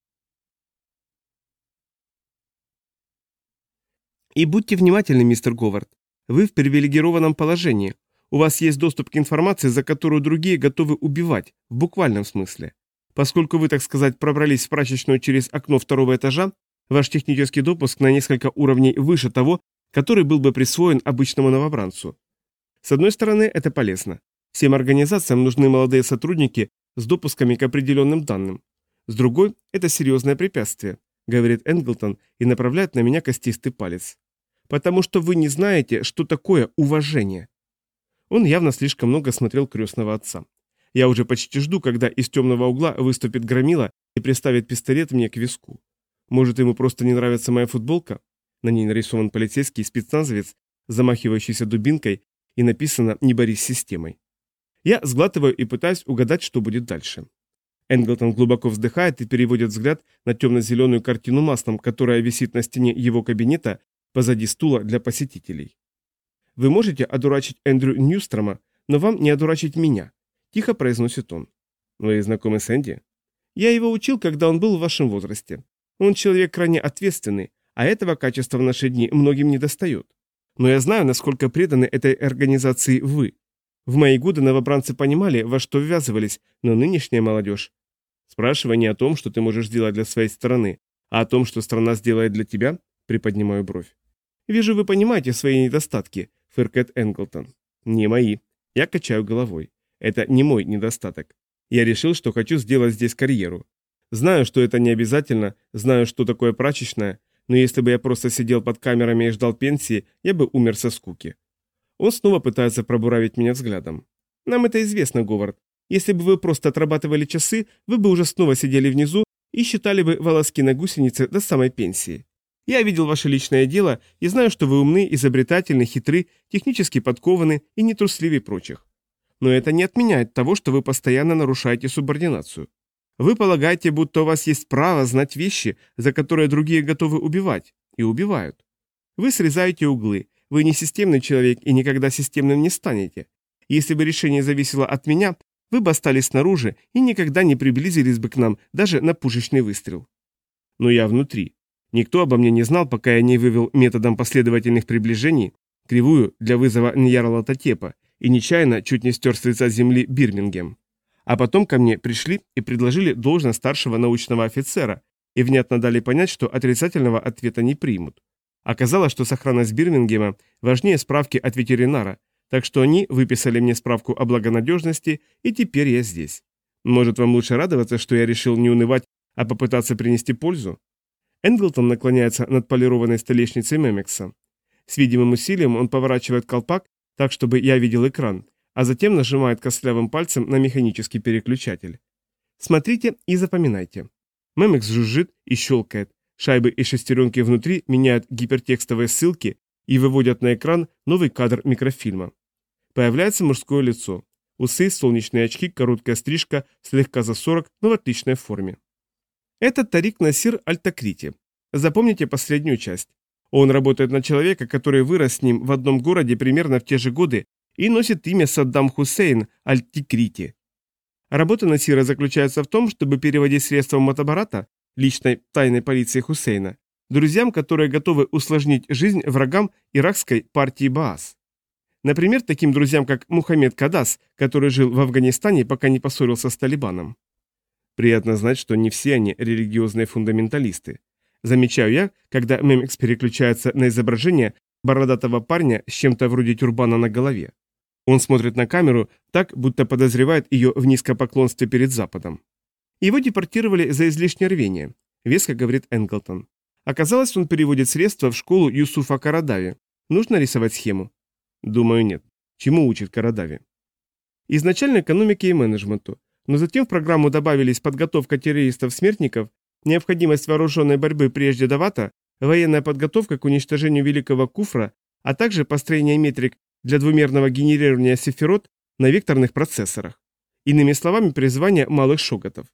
И будьте внимательны, мистер Говард. Вы в привилегированном положении. У вас есть доступ к информации, за которую другие готовы убивать, в буквальном смысле. Поскольку вы, так сказать, пробрались в прачечную через окно второго этажа, ваш технический допуск на несколько уровней выше того, который был бы присвоен обычному новобранцу. С одной стороны, это полезно. Всем организациям нужны молодые сотрудники с допусками к определенным данным. С другой, это серьезное препятствие, говорит Энглтон и направляет на меня костистый палец. Потому что вы не знаете, что такое уважение. Он явно слишком много смотрел «Крестного отца». Я уже почти жду, когда из темного угла выступит громила и приставит пистолет мне к виску. Может, ему просто не нравится моя футболка? На ней нарисован полицейский спецназовец, замахивающийся дубинкой, и написано «Не борись с системой». Я сглатываю и пытаюсь угадать, что будет дальше. Энглтон глубоко вздыхает и переводит взгляд на темно-зеленую картину маслом, которая висит на стене его кабинета позади стула для посетителей. «Вы можете одурачить Эндрю Ньюстрома, но вам не одурачить меня», – тихо произносит он. «Вы знакомы с Энди?» «Я его учил, когда он был в вашем возрасте. Он человек крайне ответственный, а этого качества в наши дни многим не достает. Но я знаю, насколько преданы этой организации вы. В мои годы новобранцы понимали, во что ввязывались, но нынешняя молодежь. Спрашивая не о том, что ты можешь сделать для своей страны, а о том, что страна сделает для тебя, приподнимаю бровь. Вижу, вы понимаете свои недостатки, фыркает Энглтон. Не мои. Я качаю головой. Это не мой недостаток. Я решил, что хочу сделать здесь карьеру. Знаю, что это не обязательно, знаю, что такое прачечная, но если бы я просто сидел под камерами и ждал пенсии, я бы умер со скуки. Он снова пытается пробуравить меня взглядом. Нам это известно, Говард. Если бы вы просто отрабатывали часы, вы бы уже снова сидели внизу и считали бы волоски на гусенице до самой пенсии. Я видел ваше личное дело и знаю, что вы умны, изобретательны, хитры, технически подкованы и не трусливее прочих. Но это не отменяет того, что вы постоянно нарушаете субординацию. Вы полагаете, будто у вас есть право знать вещи, за которые другие готовы убивать, и убивают. Вы срезаете углы, вы не системный человек и никогда системным не станете. Если бы решение зависело от меня, вы бы остались снаружи и никогда не приблизились бы к нам даже на пушечный выстрел. Но я внутри. Никто обо мне не знал, пока я не вывел методом последовательных приближений кривую для вызова Ньярлатотепа и нечаянно чуть не стер с лица земли Бирмингем. А потом ко мне пришли и предложили должность старшего научного офицера и внятно дали понять, что отрицательного ответа не примут. Оказалось, что сохранность Бирмингема важнее справки от ветеринара, так что они выписали мне справку о благонадежности, и теперь я здесь. Может, вам лучше радоваться, что я решил не унывать, а попытаться принести пользу? Энглтон наклоняется над полированной столешницей Мемекса. С видимым усилием он поворачивает колпак так, чтобы я видел экран, а затем нажимает костлявым пальцем на механический переключатель. Смотрите и запоминайте. Мемекс жужжит и щелкает. Шайбы и шестеренки внутри меняют гипертекстовые ссылки и выводят на экран новый кадр микрофильма. Появляется мужское лицо. Усы, солнечные очки, короткая стрижка, слегка за сорок, но в отличной форме. Это Тарик Насир Аль-Такрити. Запомните последнюю часть. Он работает на человека, который вырос с ним в одном городе примерно в те же годы и носит имя Саддам Хусейн Аль-Тикрити. Работа Насира заключается в том, чтобы переводить средства мотоаппарата, личной тайной полиции Хусейна, друзьям, которые готовы усложнить жизнь врагам иракской партии Баас. Например, таким друзьям, как Мухаммед Кадас, который жил в Афганистане, пока не поссорился с Талибаном. Приятно знать, что не все они религиозные фундаменталисты. Замечаю я, когда Мемекс переключается на изображение бородатого парня с чем-то вроде тюрбана на голове. Он смотрит на камеру так, будто подозревает ее в низкопоклонстве перед Западом. Его депортировали за излишнее рвение, веско говорит Энглтон. Оказалось, он переводит средства в школу Юсуфа Карадави. Нужно рисовать схему? Думаю, нет. Чему учит Карадави? Изначально экономике и менеджменту, но затем в программу добавились подготовка террористов-смертников, необходимость вооруженной борьбы прежде Давата, военная подготовка к уничтожению Великого Куфра, а также построение метрик для двумерного генерирования сефирот на векторных процессорах. Иными словами, призвание малых шоготов.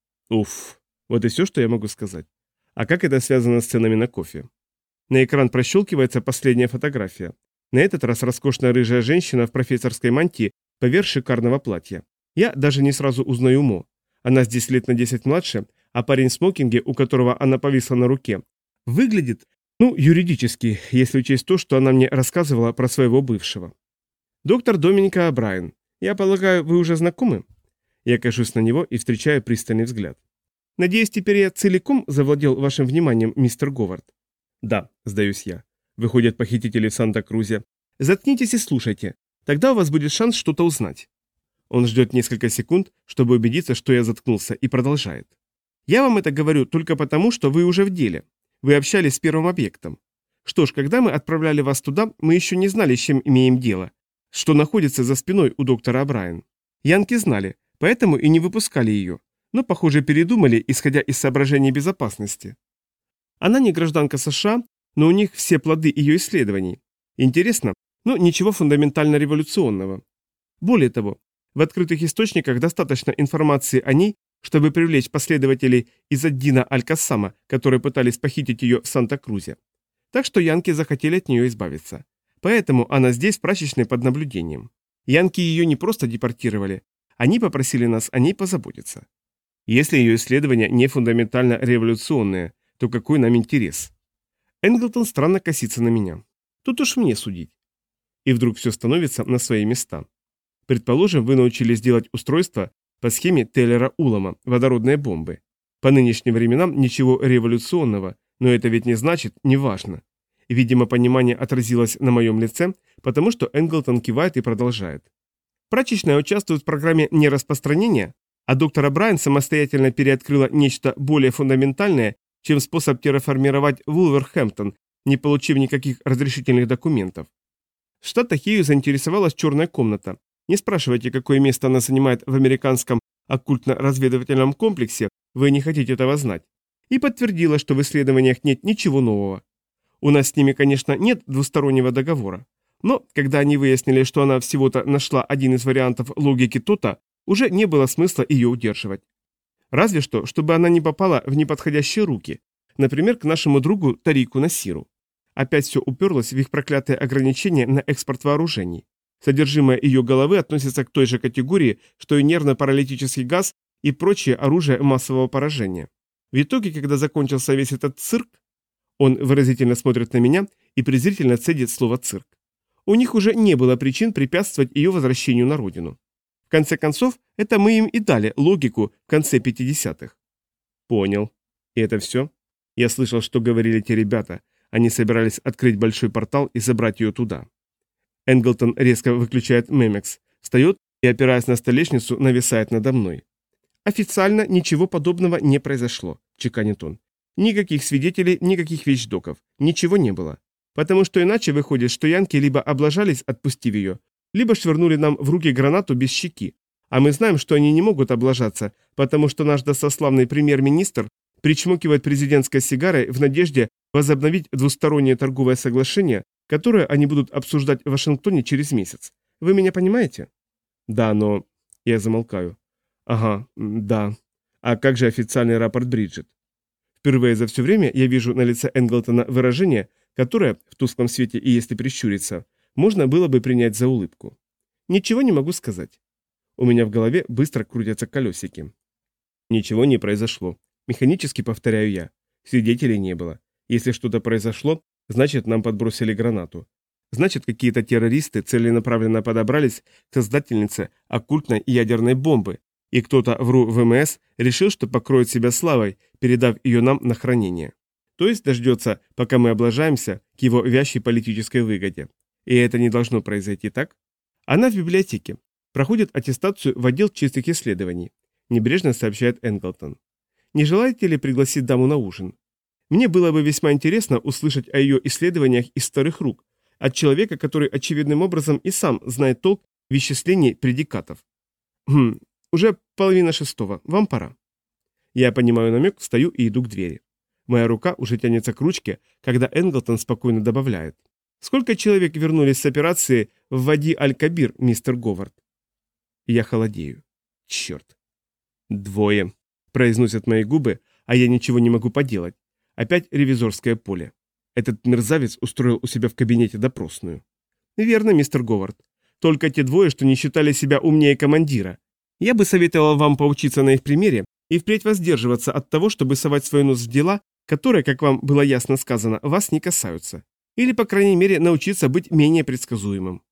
Уф, вот и все, что я могу сказать. А как это связано с ценами на кофе? На экран прощелкивается последняя фотография. На этот раз роскошная рыжая женщина в профессорской мантии поверх шикарного платья. Я даже не сразу узнаю Мо. Она здесь лет на десять младше, а парень в смокинге, у которого она повисла на руке, выглядит, ну, юридически, если учесть то, что она мне рассказывала про своего бывшего. Доктор Доминика О'Брайен. Я полагаю, вы уже знакомы? Я кажусь на него и встречаю пристальный взгляд. Надеюсь, теперь я целиком завладел вашим вниманием, мистер Говард? Да, сдаюсь я. Выходят похитители в Санта-Крузе. Заткнитесь и слушайте. Тогда у вас будет шанс что-то узнать. Он ждет несколько секунд, чтобы убедиться, что я заткнулся, и продолжает. Я вам это говорю только потому, что вы уже в деле. Вы общались с первым объектом. Что ж, когда мы отправляли вас туда, мы еще не знали, с чем имеем дело, что находится за спиной у доктора О'Брайен. Янки знали, поэтому и не выпускали ее, но, похоже, передумали, исходя из соображений безопасности. Она не гражданка США, но у них все плоды ее исследований. Интересно, но ничего фундаментально революционного. Более того, в открытых источниках достаточно информации о ней, чтобы привлечь последователей из Аддина Аль-Кассама, которые пытались похитить ее в Санта-Крузе. Так что янки захотели от нее избавиться. Поэтому она здесь в прачечной под наблюдением. Янки ее не просто депортировали, они попросили нас о ней позаботиться. Если ее исследования не фундаментально революционные, то какой нам интерес? Энглтон странно косится на меня. Тут уж мне судить. И вдруг все становится на свои места. Предположим, вы научились делать устройство по схеме Тейлора-Улама, водородные бомбы. По нынешним временам ничего революционного, но это ведь не значит, неважно. Видимо, понимание отразилось на моем лице, потому что Энглтон кивает и продолжает. Прачечная участвует в программе нераспространения, а доктор О'Брайен самостоятельно переоткрыла нечто более фундаментальное, чем способ терраформировать Вулверхэмптон, не получив никаких разрешительных документов. В Штатах ею заинтересовалась черная комната. Не спрашивайте, какое место она занимает в американском оккультно-разведывательном комплексе, вы не хотите этого знать. И подтвердила, что в исследованиях нет ничего нового. У нас с ними, конечно, нет двустороннего договора. Но, когда они выяснили, что она всего-то нашла один из вариантов логики Тота, уже не было смысла ее удерживать. Разве что, чтобы она не попала в неподходящие руки, например, к нашему другу Тарику Насиру. Опять все уперлось в их проклятые ограничения на экспорт вооружений. Содержимое ее головы относится к той же категории, что и нервно-паралитический газ и прочее оружие массового поражения. В итоге, когда закончился весь этот цирк, он выразительно смотрит на меня и презрительно цедит слово «цирк». У них уже не было причин препятствовать ее возвращению на родину. В конце концов, это мы им и дали логику в конце пятидесятых. Понял. И это все? Я слышал, что говорили те ребята. Они собирались открыть большой портал и забрать ее туда. Энглтон резко выключает мемекс, встает и, опираясь на столешницу, нависает надо мной. Официально ничего подобного не произошло, чеканит он. Никаких свидетелей, никаких вещдоков. Ничего не было. Потому что иначе выходит, что янки либо облажались, отпустив ее, либо швырнули нам в руки гранату без щеки. А мы знаем, что они не могут облажаться, потому что наш достославный премьер-министр причмокивает президентской сигарой в надежде возобновить двустороннее торговое соглашение, которое они будут обсуждать в Вашингтоне через месяц. Вы меня понимаете? Да, но... Я замолкаю. Ага, да. А как же официальный рапорт Бриджит? Впервые за все время я вижу на лице Энглтона выражение, которое, в тусклом свете и если прищуриться, можно было бы принять за улыбку. Ничего не могу сказать. У меня в голове быстро крутятся колесики. Ничего не произошло. Механически повторяю я. Свидетелей не было. Если что-то произошло, значит, нам подбросили гранату. Значит, какие-то террористы целенаправленно подобрались к создательнице оккультной ядерной бомбы, и кто-то в РУ ВМС решил, что покроет себя славой, передав ее нам на хранение. То есть дождется, пока мы облажаемся к его вящей политической выгоде. И это не должно произойти, так? Она в библиотеке. Проходит аттестацию в отдел чистых исследований. Небрежно сообщает Энглтон. Не желаете ли пригласить даму на ужин? Мне было бы весьма интересно услышать о ее исследованиях из старых рук, от человека, который очевидным образом и сам знает толк в исчислении предикатов. Хм, уже половина шестого, вам пора. Я понимаю намек, встаю и иду к двери. Моя рука уже тянется к ручке, когда Энглтон спокойно добавляет. Сколько человек вернулись с операции в Вади Аль-Кабир, мистер Говард? Я холодею. Черт. Двое. Произносят мои губы, а я ничего не могу поделать. Опять ревизорское поле. Этот мерзавец устроил у себя в кабинете допросную. Верно, мистер Говард. Только те двое, что не считали себя умнее командира. Я бы советовал вам поучиться на их примере и впредь воздерживаться от того, чтобы совать свой нос в дела, которые, как вам было ясно сказано, вас не касаются. Или, по крайней мере, научиться быть менее предсказуемым.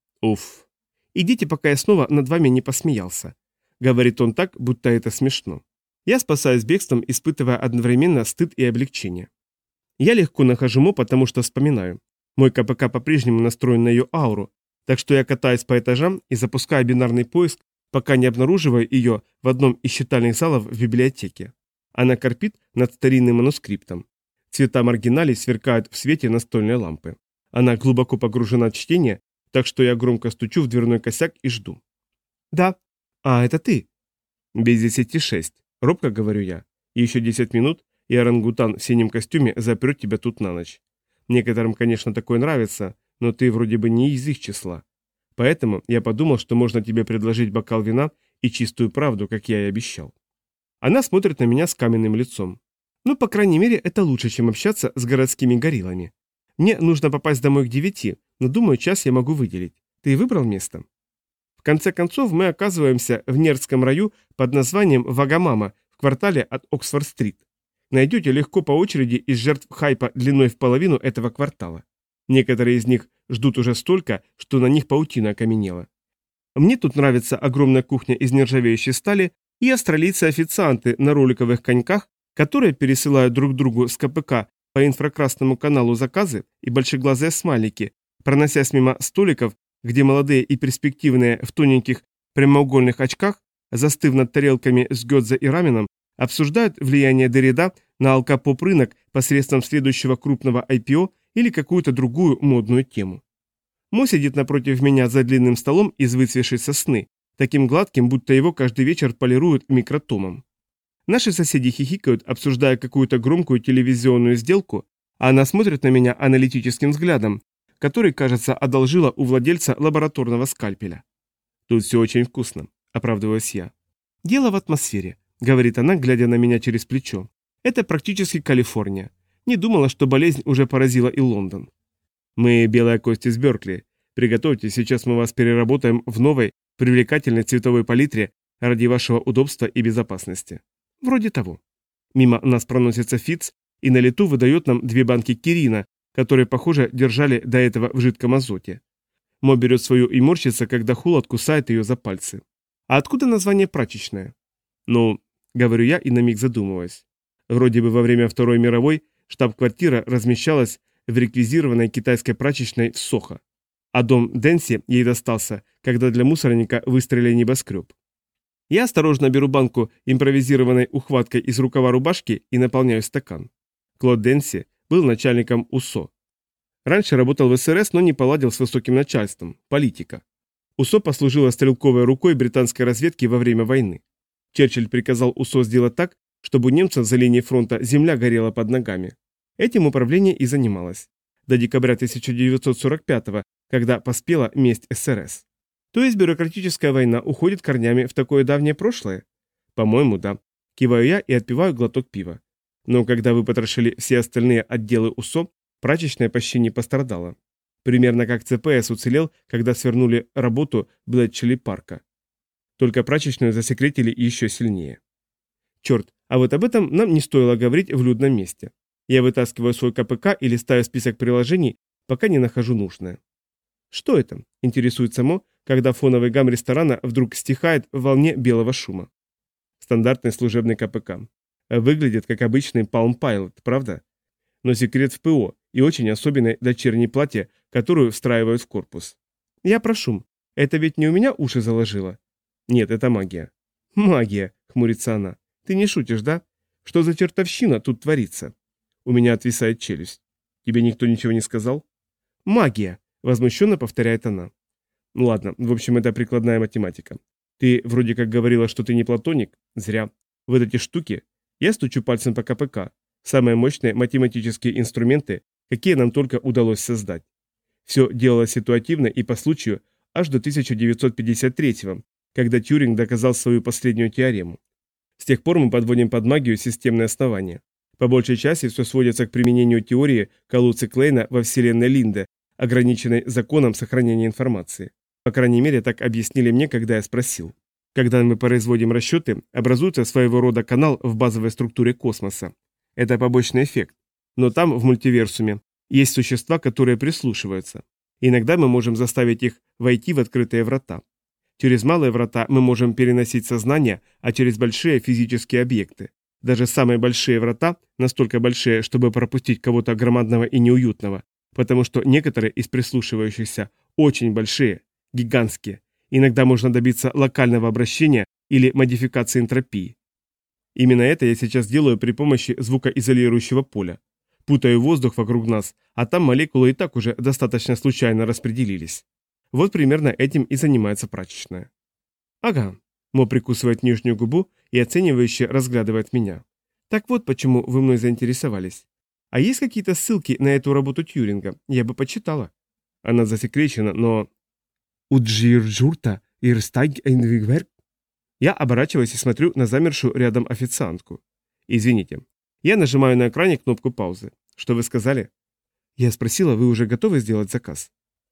Уф. Идите, пока я снова над вами не посмеялся. Говорит он так, будто это смешно. Я спасаюсь бегством, испытывая одновременно стыд и облегчение. Я легко нахожу Мо, потому что вспоминаю. Мой КПК по-прежнему настроен на ее ауру, так что я катаюсь по этажам и запускаю бинарный поиск, пока не обнаруживаю ее в одном из читальных залов в библиотеке. Она корпит над старинным манускриптом. Цвета маргиналей сверкают в свете настольной лампы. Она глубоко погружена в чтение, так что я громко стучу в дверной косяк и жду. «Да. А, это ты?» «Без десяти шесть», — робко говорю я. «Еще десять минут, и орангутан в синем костюме запрет тебя тут на ночь. Некоторым, конечно, такое нравится, но ты вроде бы не из их числа. Поэтому я подумал, что можно тебе предложить бокал вина и чистую правду, как я и обещал». Она смотрит на меня с каменным лицом. «Ну, по крайней мере, это лучше, чем общаться с городскими гориллами. Мне нужно попасть домой к девяти, но, думаю, час я могу выделить. Ты выбрал место?» В конце концов, мы оказываемся в Нердском раю под названием Вагамама в квартале от Оксфорд-стрит. Найдете легко по очереди из жертв хайпа длиной в половину этого квартала. Некоторые из них ждут уже столько, что на них паутина окаменела. Мне тут нравится огромная кухня из нержавеющей стали и австралийцы-официанты на роликовых коньках, которые пересылают друг другу с КПК по инфракрасному каналу заказы, и большеглазые смайлики, проносясь мимо столиков, где молодые и перспективные в тоненьких прямоугольных очках, застыв над тарелками с гёдзе и раменом, обсуждают влияние Derrida на алкопоп-рынок посредством следующего крупного ай пи о или какую-то другую модную тему. Мо сидит напротив меня за длинным столом из выцветшей сосны, таким гладким, будто его каждый вечер полируют микротомом. Наши соседи хихикают, обсуждая какую-то громкую телевизионную сделку, а она смотрит на меня аналитическим взглядом, который, кажется, одолжила у владельца лабораторного скальпеля. «Тут все очень вкусно», — оправдываюсь я. «Дело в атмосфере», — говорит она, глядя на меня через плечо. «Это практически Калифорния. Не думала, что болезнь уже поразила и Лондон». «Мы белая кость из Беркли. Приготовьтесь, сейчас мы вас переработаем в новой, привлекательной цветовой палитре ради вашего удобства и безопасности». «Вроде того». Мимо нас проносится Фитц и на лету выдает нам две банки кирина, которые, похоже, держали до этого в жидком азоте. Мо берет свою и морщится, когда Хулат кусает ее за пальцы. «А откуда название прачечная?» «Ну, — говорю я и на миг задумываюсь. Вроде бы во время Второй мировой штаб-квартира размещалась в реквизированной китайской прачечной в Сохо, а дом Дэнси ей достался, когда для мусорника выстроили небоскреб. Я осторожно беру банку импровизированной ухваткой из рукава рубашки и наполняю стакан. Клод Дэнси был начальником УСО. Раньше работал в эс эр эс, но не поладил с высоким начальством, политика. УСО послужила стрелковой рукой британской разведки во время войны. Черчилль приказал УСО сделать так, чтобы у немцев за линией фронта земля горела под ногами. Этим управление и занималось. До декабря тысяча девятьсот сорок пятого, когда поспела месть эс эр эс. То есть бюрократическая война уходит корнями в такое давнее прошлое? По-моему, да. Киваю я и отпиваю глоток пива. Но когда вы потрошили все остальные отделы УСО, прачечная почти не пострадала. Примерно как цэ пэ эс уцелел, когда свернули работу Блэтчелли-парка. Только прачечную засекретили еще сильнее. Черт, а вот об этом нам не стоило говорить в людном месте. Я вытаскиваю свой ка пэ ка и листаю список приложений, пока не нахожу нужное. «Что это?» – интересуется Мо, когда фоновый гам ресторана вдруг стихает в волне белого шума. Стандартный служебный ка пэ ка. Выглядит как обычный Palm Pilot, правда? Но секрет в пэ о и очень особенной дочерней платье, которую встраивают в корпус. Я прошу, это ведь не у меня уши заложило? Нет, это магия. Магия, хмурится она. Ты не шутишь, да? Что за чертовщина тут творится? У меня отвисает челюсть. Тебе никто ничего не сказал? Магия, возмущенно повторяет она. Ну ладно, в общем, это прикладная математика. Ты вроде как говорила, что ты не платоник? Зря. Вот эти штуки. Я стучу пальцем по ка пэ ка. Самые мощные математические инструменты, какие нам только удалось создать. Все делалось ситуативно и по случаю аж до тысяча девятьсот пятьдесят третьего, когда Тьюринг доказал свою последнюю теорему. С тех пор мы подводим под магию системное основание. По большей части все сводится к применению теории Калуци-Клейна во вселенной Линде, ограниченной законом сохранения информации. По крайней мере, так объяснили мне, когда я спросил. Когда мы производим расчеты, образуется своего рода канал в базовой структуре космоса. Это побочный эффект. Но там, в мультиверсуме, есть существа, которые прислушиваются. Иногда мы можем заставить их войти в открытые врата. Через малые врата мы можем переносить сознание, а через большие физические объекты. Даже самые большие врата настолько большие, чтобы пропустить кого-то громадного и неуютного, потому что некоторые из прислушивающихся очень большие, гигантские. Иногда можно добиться локального обращения или модификации энтропии. Именно это я сейчас делаю при помощи звукоизолирующего поля. Путаю воздух вокруг нас, а там молекулы и так уже достаточно случайно распределились. Вот примерно этим и занимается прачечная. Ага. Мо прикусывает нижнюю губу и оценивающе разглядывает меня. Так вот, почему вы мной заинтересовались. А есть какие-то ссылки на эту работу Тьюринга? Я бы почитала. Она засекречена, но... Уджирджурта ирстайг эйнвигверк? Я оборачиваюсь и смотрю на замершую рядом официантку. Извините. Я нажимаю на экране кнопку паузы. Что вы сказали? Я спросила, вы уже готовы сделать заказ?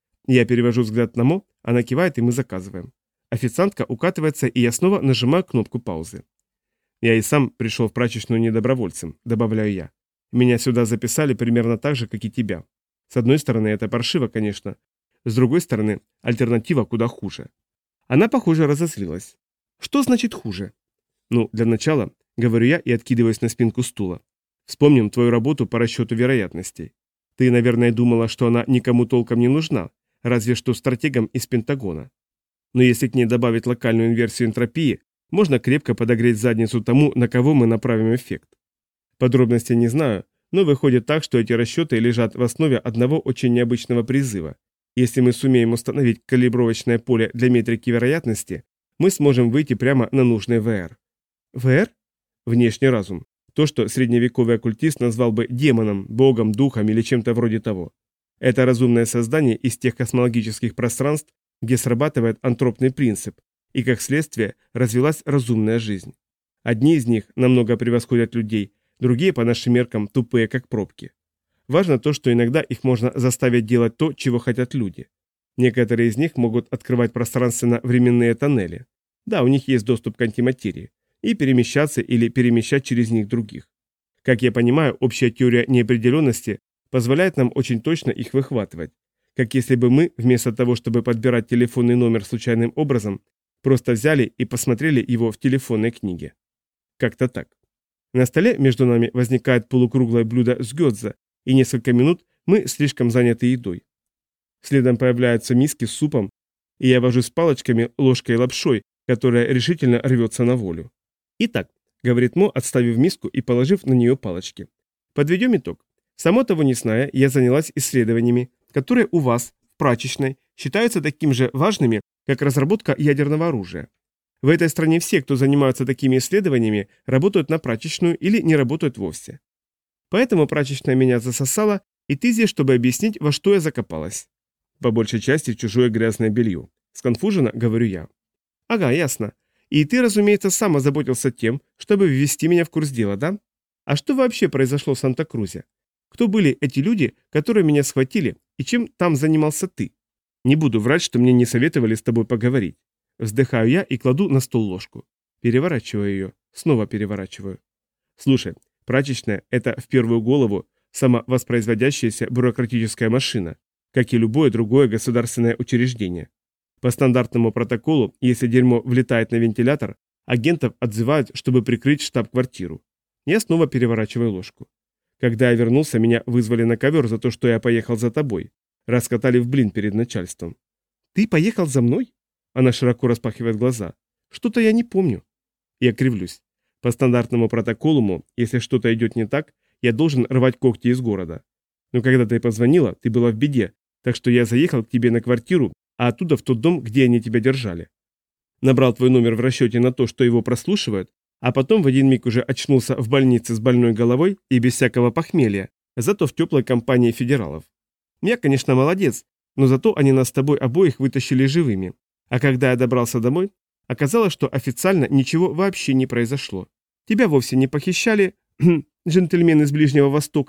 Я перевожу взгляд на Мо, она кивает, и мы заказываем. Официантка укатывается, и я снова нажимаю кнопку паузы. Я и сам пришел в прачечную не добровольцем, добавляю я. Меня сюда записали примерно так же, как и тебя. С одной стороны, это паршиво, конечно. С другой стороны, альтернатива куда хуже. Она, похоже, разозлилась. Что значит хуже? Ну, для начала, говорю я и откидываюсь на спинку стула. Вспомним твою работу по расчету вероятностей. Ты, наверное, думала, что она никому толком не нужна, разве что стратегам из Пентагона. Но если к ней добавить локальную инверсию энтропии, можно крепко подогреть задницу тому, на кого мы направим эффект. Подробностей не знаю, но выходит так, что эти расчеты лежат в основе одного очень необычного призыва. Если мы сумеем установить калибровочное поле для метрики вероятности, мы сможем выйти прямо на нужный ВР. ВР? Внешний разум. То, что средневековый оккультист назвал бы демоном, богом, духом или чем-то вроде того. Это разумное создание из тех космологических пространств, где срабатывает антропный принцип, и как следствие развилась разумная жизнь. Одни из них намного превосходят людей, другие по нашим меркам тупые как пробки. Важно то, что иногда их можно заставить делать то, чего хотят люди. Некоторые из них могут открывать пространственно-временные тоннели. Да, у них есть доступ к антиматерии. И перемещаться или перемещать через них других. Как я понимаю, общая теория неопределенности позволяет нам очень точно их выхватывать. Как если бы мы, вместо того, чтобы подбирать телефонный номер случайным образом, просто взяли и посмотрели его в телефонной книге. Как-то так. На столе между нами возникает полукруглое блюдо с гёдзе, и несколько минут мы слишком заняты едой. Следом появляются миски с супом, и я вожусь с палочками, ложкой и лапшой, которая решительно рвется на волю. Итак, говорит Мо, отставив миску и положив на нее палочки. Подведем итог. Само того не зная, я занялась исследованиями, которые у вас, в прачечной, считаются такими же важными, как разработка ядерного оружия. В этой стране все, кто занимаются такими исследованиями, работают на прачечную или не работают вовсе. Поэтому прачечная меня засосала, и ты здесь, чтобы объяснить, во что я закопалась. По большей части чужое грязное белье. Сконфуженно, говорю я. Ага, ясно. И ты, разумеется, сам озаботился тем, чтобы ввести меня в курс дела, да? А что вообще произошло в Санта-Крузе? Кто были эти люди, которые меня схватили, и чем там занимался ты? Не буду врать, что мне не советовали с тобой поговорить. Вздыхаю я и кладу на стол ложку. Переворачиваю ее, снова переворачиваю. Слушай, прачечная – это в первую голову самовоспроизводящаяся бюрократическая машина, как и любое другое государственное учреждение. По стандартному протоколу, если дерьмо влетает на вентилятор, агентов отзывают, чтобы прикрыть штаб-квартиру. Я снова переворачиваю ложку. Когда я вернулся, меня вызвали на ковер за то, что я поехал за тобой. Раскатали в блин перед начальством. «Ты поехал за мной?» Она широко распахивает глаза. «Что-то я не помню». Я кривлюсь. По стандартному протоколу, если что-то идет не так, я должен рвать когти из города. Но когда ты позвонила, ты была в беде, так что я заехал к тебе на квартиру, а оттуда в тот дом, где они тебя держали. Набрал твой номер в расчете на то, что его прослушивают, а потом в один миг уже очнулся в больнице с больной головой и без всякого похмелья, зато в теплой компании федералов. Я, конечно, молодец, но зато они нас с тобой обоих вытащили живыми. А когда я добрался домой, оказалось, что официально ничего вообще не произошло. Тебя вовсе не похищали, джентльмены из Ближнего Востока,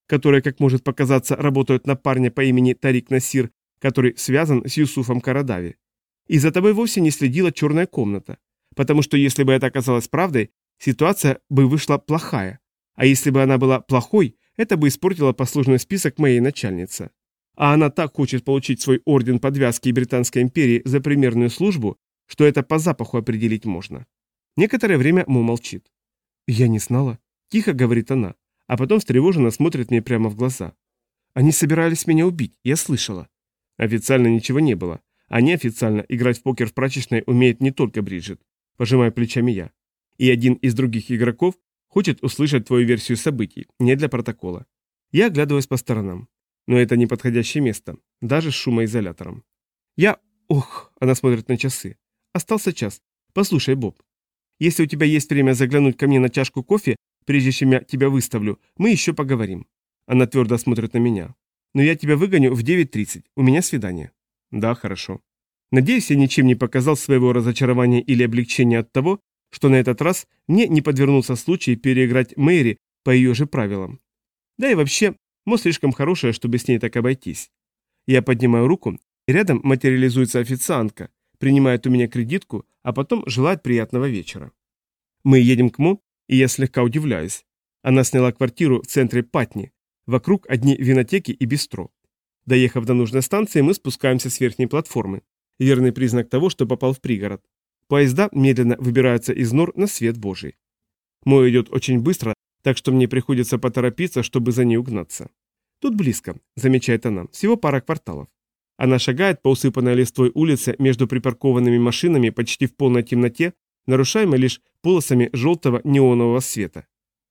которые, как может показаться, работают на парня по имени Тарик Насир, который связан с Юсуфом Карадави. И за тобой вовсе не следила черная комната, потому что если бы это оказалось правдой, ситуация бы вышла плохая, а если бы она была плохой, это бы испортило послужной список моей начальницы. А она так хочет получить свой орден подвязки Британской империи за примерную службу, что это по запаху определить можно. Некоторое время Мо молчит. «Я не знала», – тихо говорит она, а потом встревоженно смотрит мне прямо в глаза. «Они собирались меня убить, я слышала». Официально ничего не было, а неофициально играть в покер в прачечной умеет не только Бриджит, пожимая плечами я. И один из других игроков хочет услышать твою версию событий, не для протокола. Я оглядываюсь по сторонам. Но это не подходящее место, даже с шумоизолятором. Я... Ох, она смотрит на часы. Остался час. Послушай, Боб, если у тебя есть время заглянуть ко мне на чашку кофе, прежде чем я тебя выставлю, мы еще поговорим. Она твердо смотрит на меня. Но я тебя выгоню в девять тридцать, у меня свидание. Да, хорошо. Надеюсь, я ничем не показал своего разочарования или облегчения от того, что на этот раз мне не подвернулся случай переиграть Мэри по ее же правилам. Да и вообще, Мо слишком хорошая, чтобы с ней так обойтись. Я поднимаю руку, и рядом материализуется официантка, принимает у меня кредитку, а потом желает приятного вечера. Мы едем к Мо, и я слегка удивляюсь. Она сняла квартиру в центре Патни, вокруг одни винотеки и бистро. Доехав до нужной станции, мы спускаемся с верхней платформы, верный признак того, что попал в пригород. Поезда медленно выбираются из нор на свет Божий. Мо идет очень быстро, так что мне приходится поторопиться, чтобы за ней угнаться. Тут близко, замечает она, всего пара кварталов. Она шагает по усыпанной листвой улице между припаркованными машинами почти в полной темноте, нарушаемой лишь полосами желтого неонового света.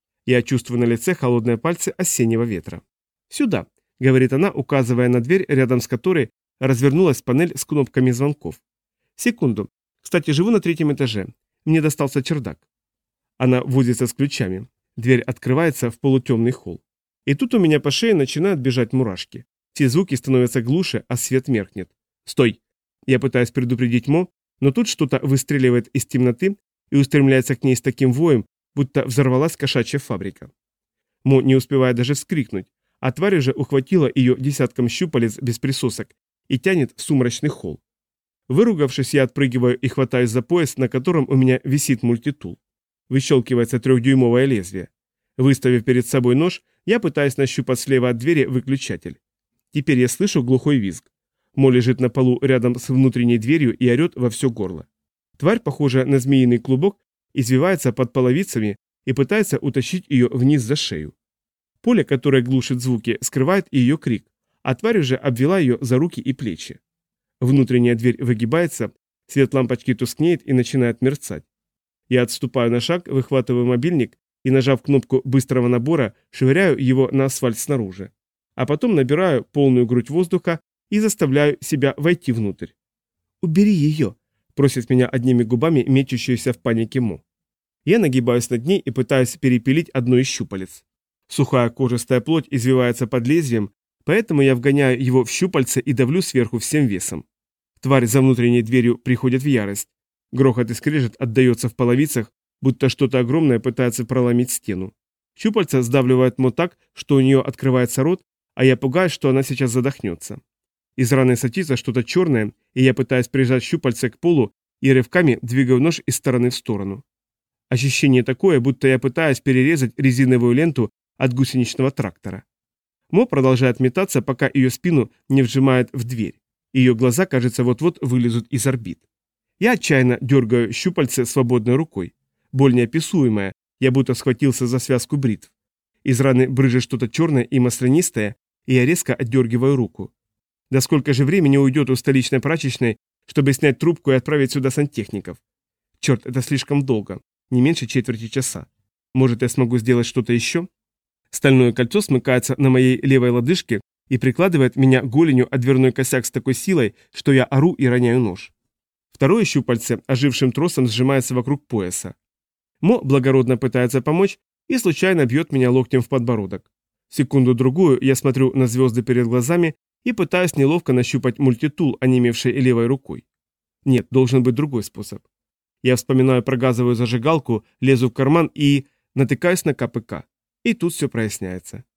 Я чувствую на лице холодные пальцы осеннего ветра. «Сюда», — говорит она, указывая на дверь, рядом с которой развернулась панель с кнопками звонков. «Секунду. Кстати, живу на третьем этаже. Мне достался чердак». Она возится с ключами. Дверь открывается в полутемный холл. И тут у меня по шее начинают бежать мурашки. Все звуки становятся глуше, а свет меркнет. «Стой!» Я пытаюсь предупредить Мо, но тут что-то выстреливает из темноты и устремляется к ней с таким воем, будто взорвалась кошачья фабрика. Мо не успевает даже вскрикнуть, а тварь уже ухватила ее десятком щупалец без присосок и тянет в сумрачный холл. Выругавшись, я отпрыгиваю и хватаюсь за пояс, на котором у меня висит мультитул. Выщелкивается трехдюймовое лезвие. Выставив перед собой нож, я пытаюсь нащупать слева от двери выключатель. Теперь я слышу глухой визг. Мо лежит на полу рядом с внутренней дверью и орет во все горло. Тварь, похожая на змеиный клубок, извивается под половицами и пытается утащить ее вниз за шею. Поле, которое глушит звуки, скрывает и ее крик, а тварь уже обвела ее за руки и плечи. Внутренняя дверь выгибается, свет лампочки тускнеет и начинает мерцать. Я отступаю на шаг, выхватываю мобильник и, нажав кнопку быстрого набора, швыряю его на асфальт снаружи. А потом набираю полную грудь воздуха и заставляю себя войти внутрь. «Убери ее!» – просит меня одними губами мечущаяся в панике Мо. Я нагибаюсь над ней и пытаюсь перепилить одно из щупалец. Сухая кожистая плоть извивается под лезвием, поэтому я вгоняю его в щупальце и давлю сверху всем весом. Тварь за внутренней дверью приходит в ярость. Грохот и скрежет отдается в половицах, будто что-то огромное пытается проломить стену. Щупальца сдавливают Мо так, что у нее открывается рот, а я пугаюсь, что она сейчас задохнется. Из раны сочится что-то черное, и я пытаюсь прижать щупальце к полу и рывками двигаю нож из стороны в сторону. Ощущение такое, будто я пытаюсь перерезать резиновую ленту от гусеничного трактора. Мо продолжает метаться, пока ее спину не вжимает в дверь. Ее глаза, кажется, вот-вот вылезут из орбит. Я отчаянно дергаю щупальце свободной рукой. Боль неописуемая, я будто схватился за связку бритв. Из раны брызжет что-то черное и маслянистое, и я резко отдергиваю руку. Да сколько же времени уйдет у столичной прачечной, чтобы снять трубку и отправить сюда сантехников? Черт, это слишком долго. Не меньше четверти часа. Может, я смогу сделать что-то еще? Стальное кольцо смыкается на моей левой лодыжке и прикладывает меня голенью о дверной косяк с такой силой, что я ору и роняю нож. Второе щупальце ожившим тросом сжимается вокруг пояса. Мо благородно пытается помочь и случайно бьет меня локтем в подбородок. Секунду-другую я смотрю на звезды перед глазами и пытаюсь неловко нащупать мультитул, онемевшей левой рукой. Нет, должен быть другой способ. Я вспоминаю про газовую зажигалку, лезу в карман и натыкаюсь на ка пэ ка. И тут все проясняется.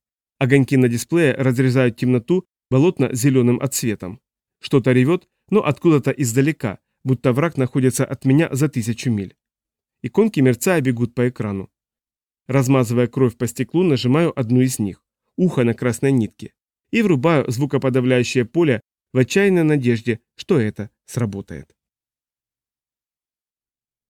Огоньки на дисплее разрезают темноту болотно-зеленым отсветом. Что-то ревет, но откуда-то издалека, будто враг находится от меня за тысячу миль. Иконки мерцая бегут по экрану. Размазывая кровь по стеклу, нажимаю одну из них, ухо на красной нитке, и врубаю звукоподавляющее поле в отчаянной надежде, что это сработает.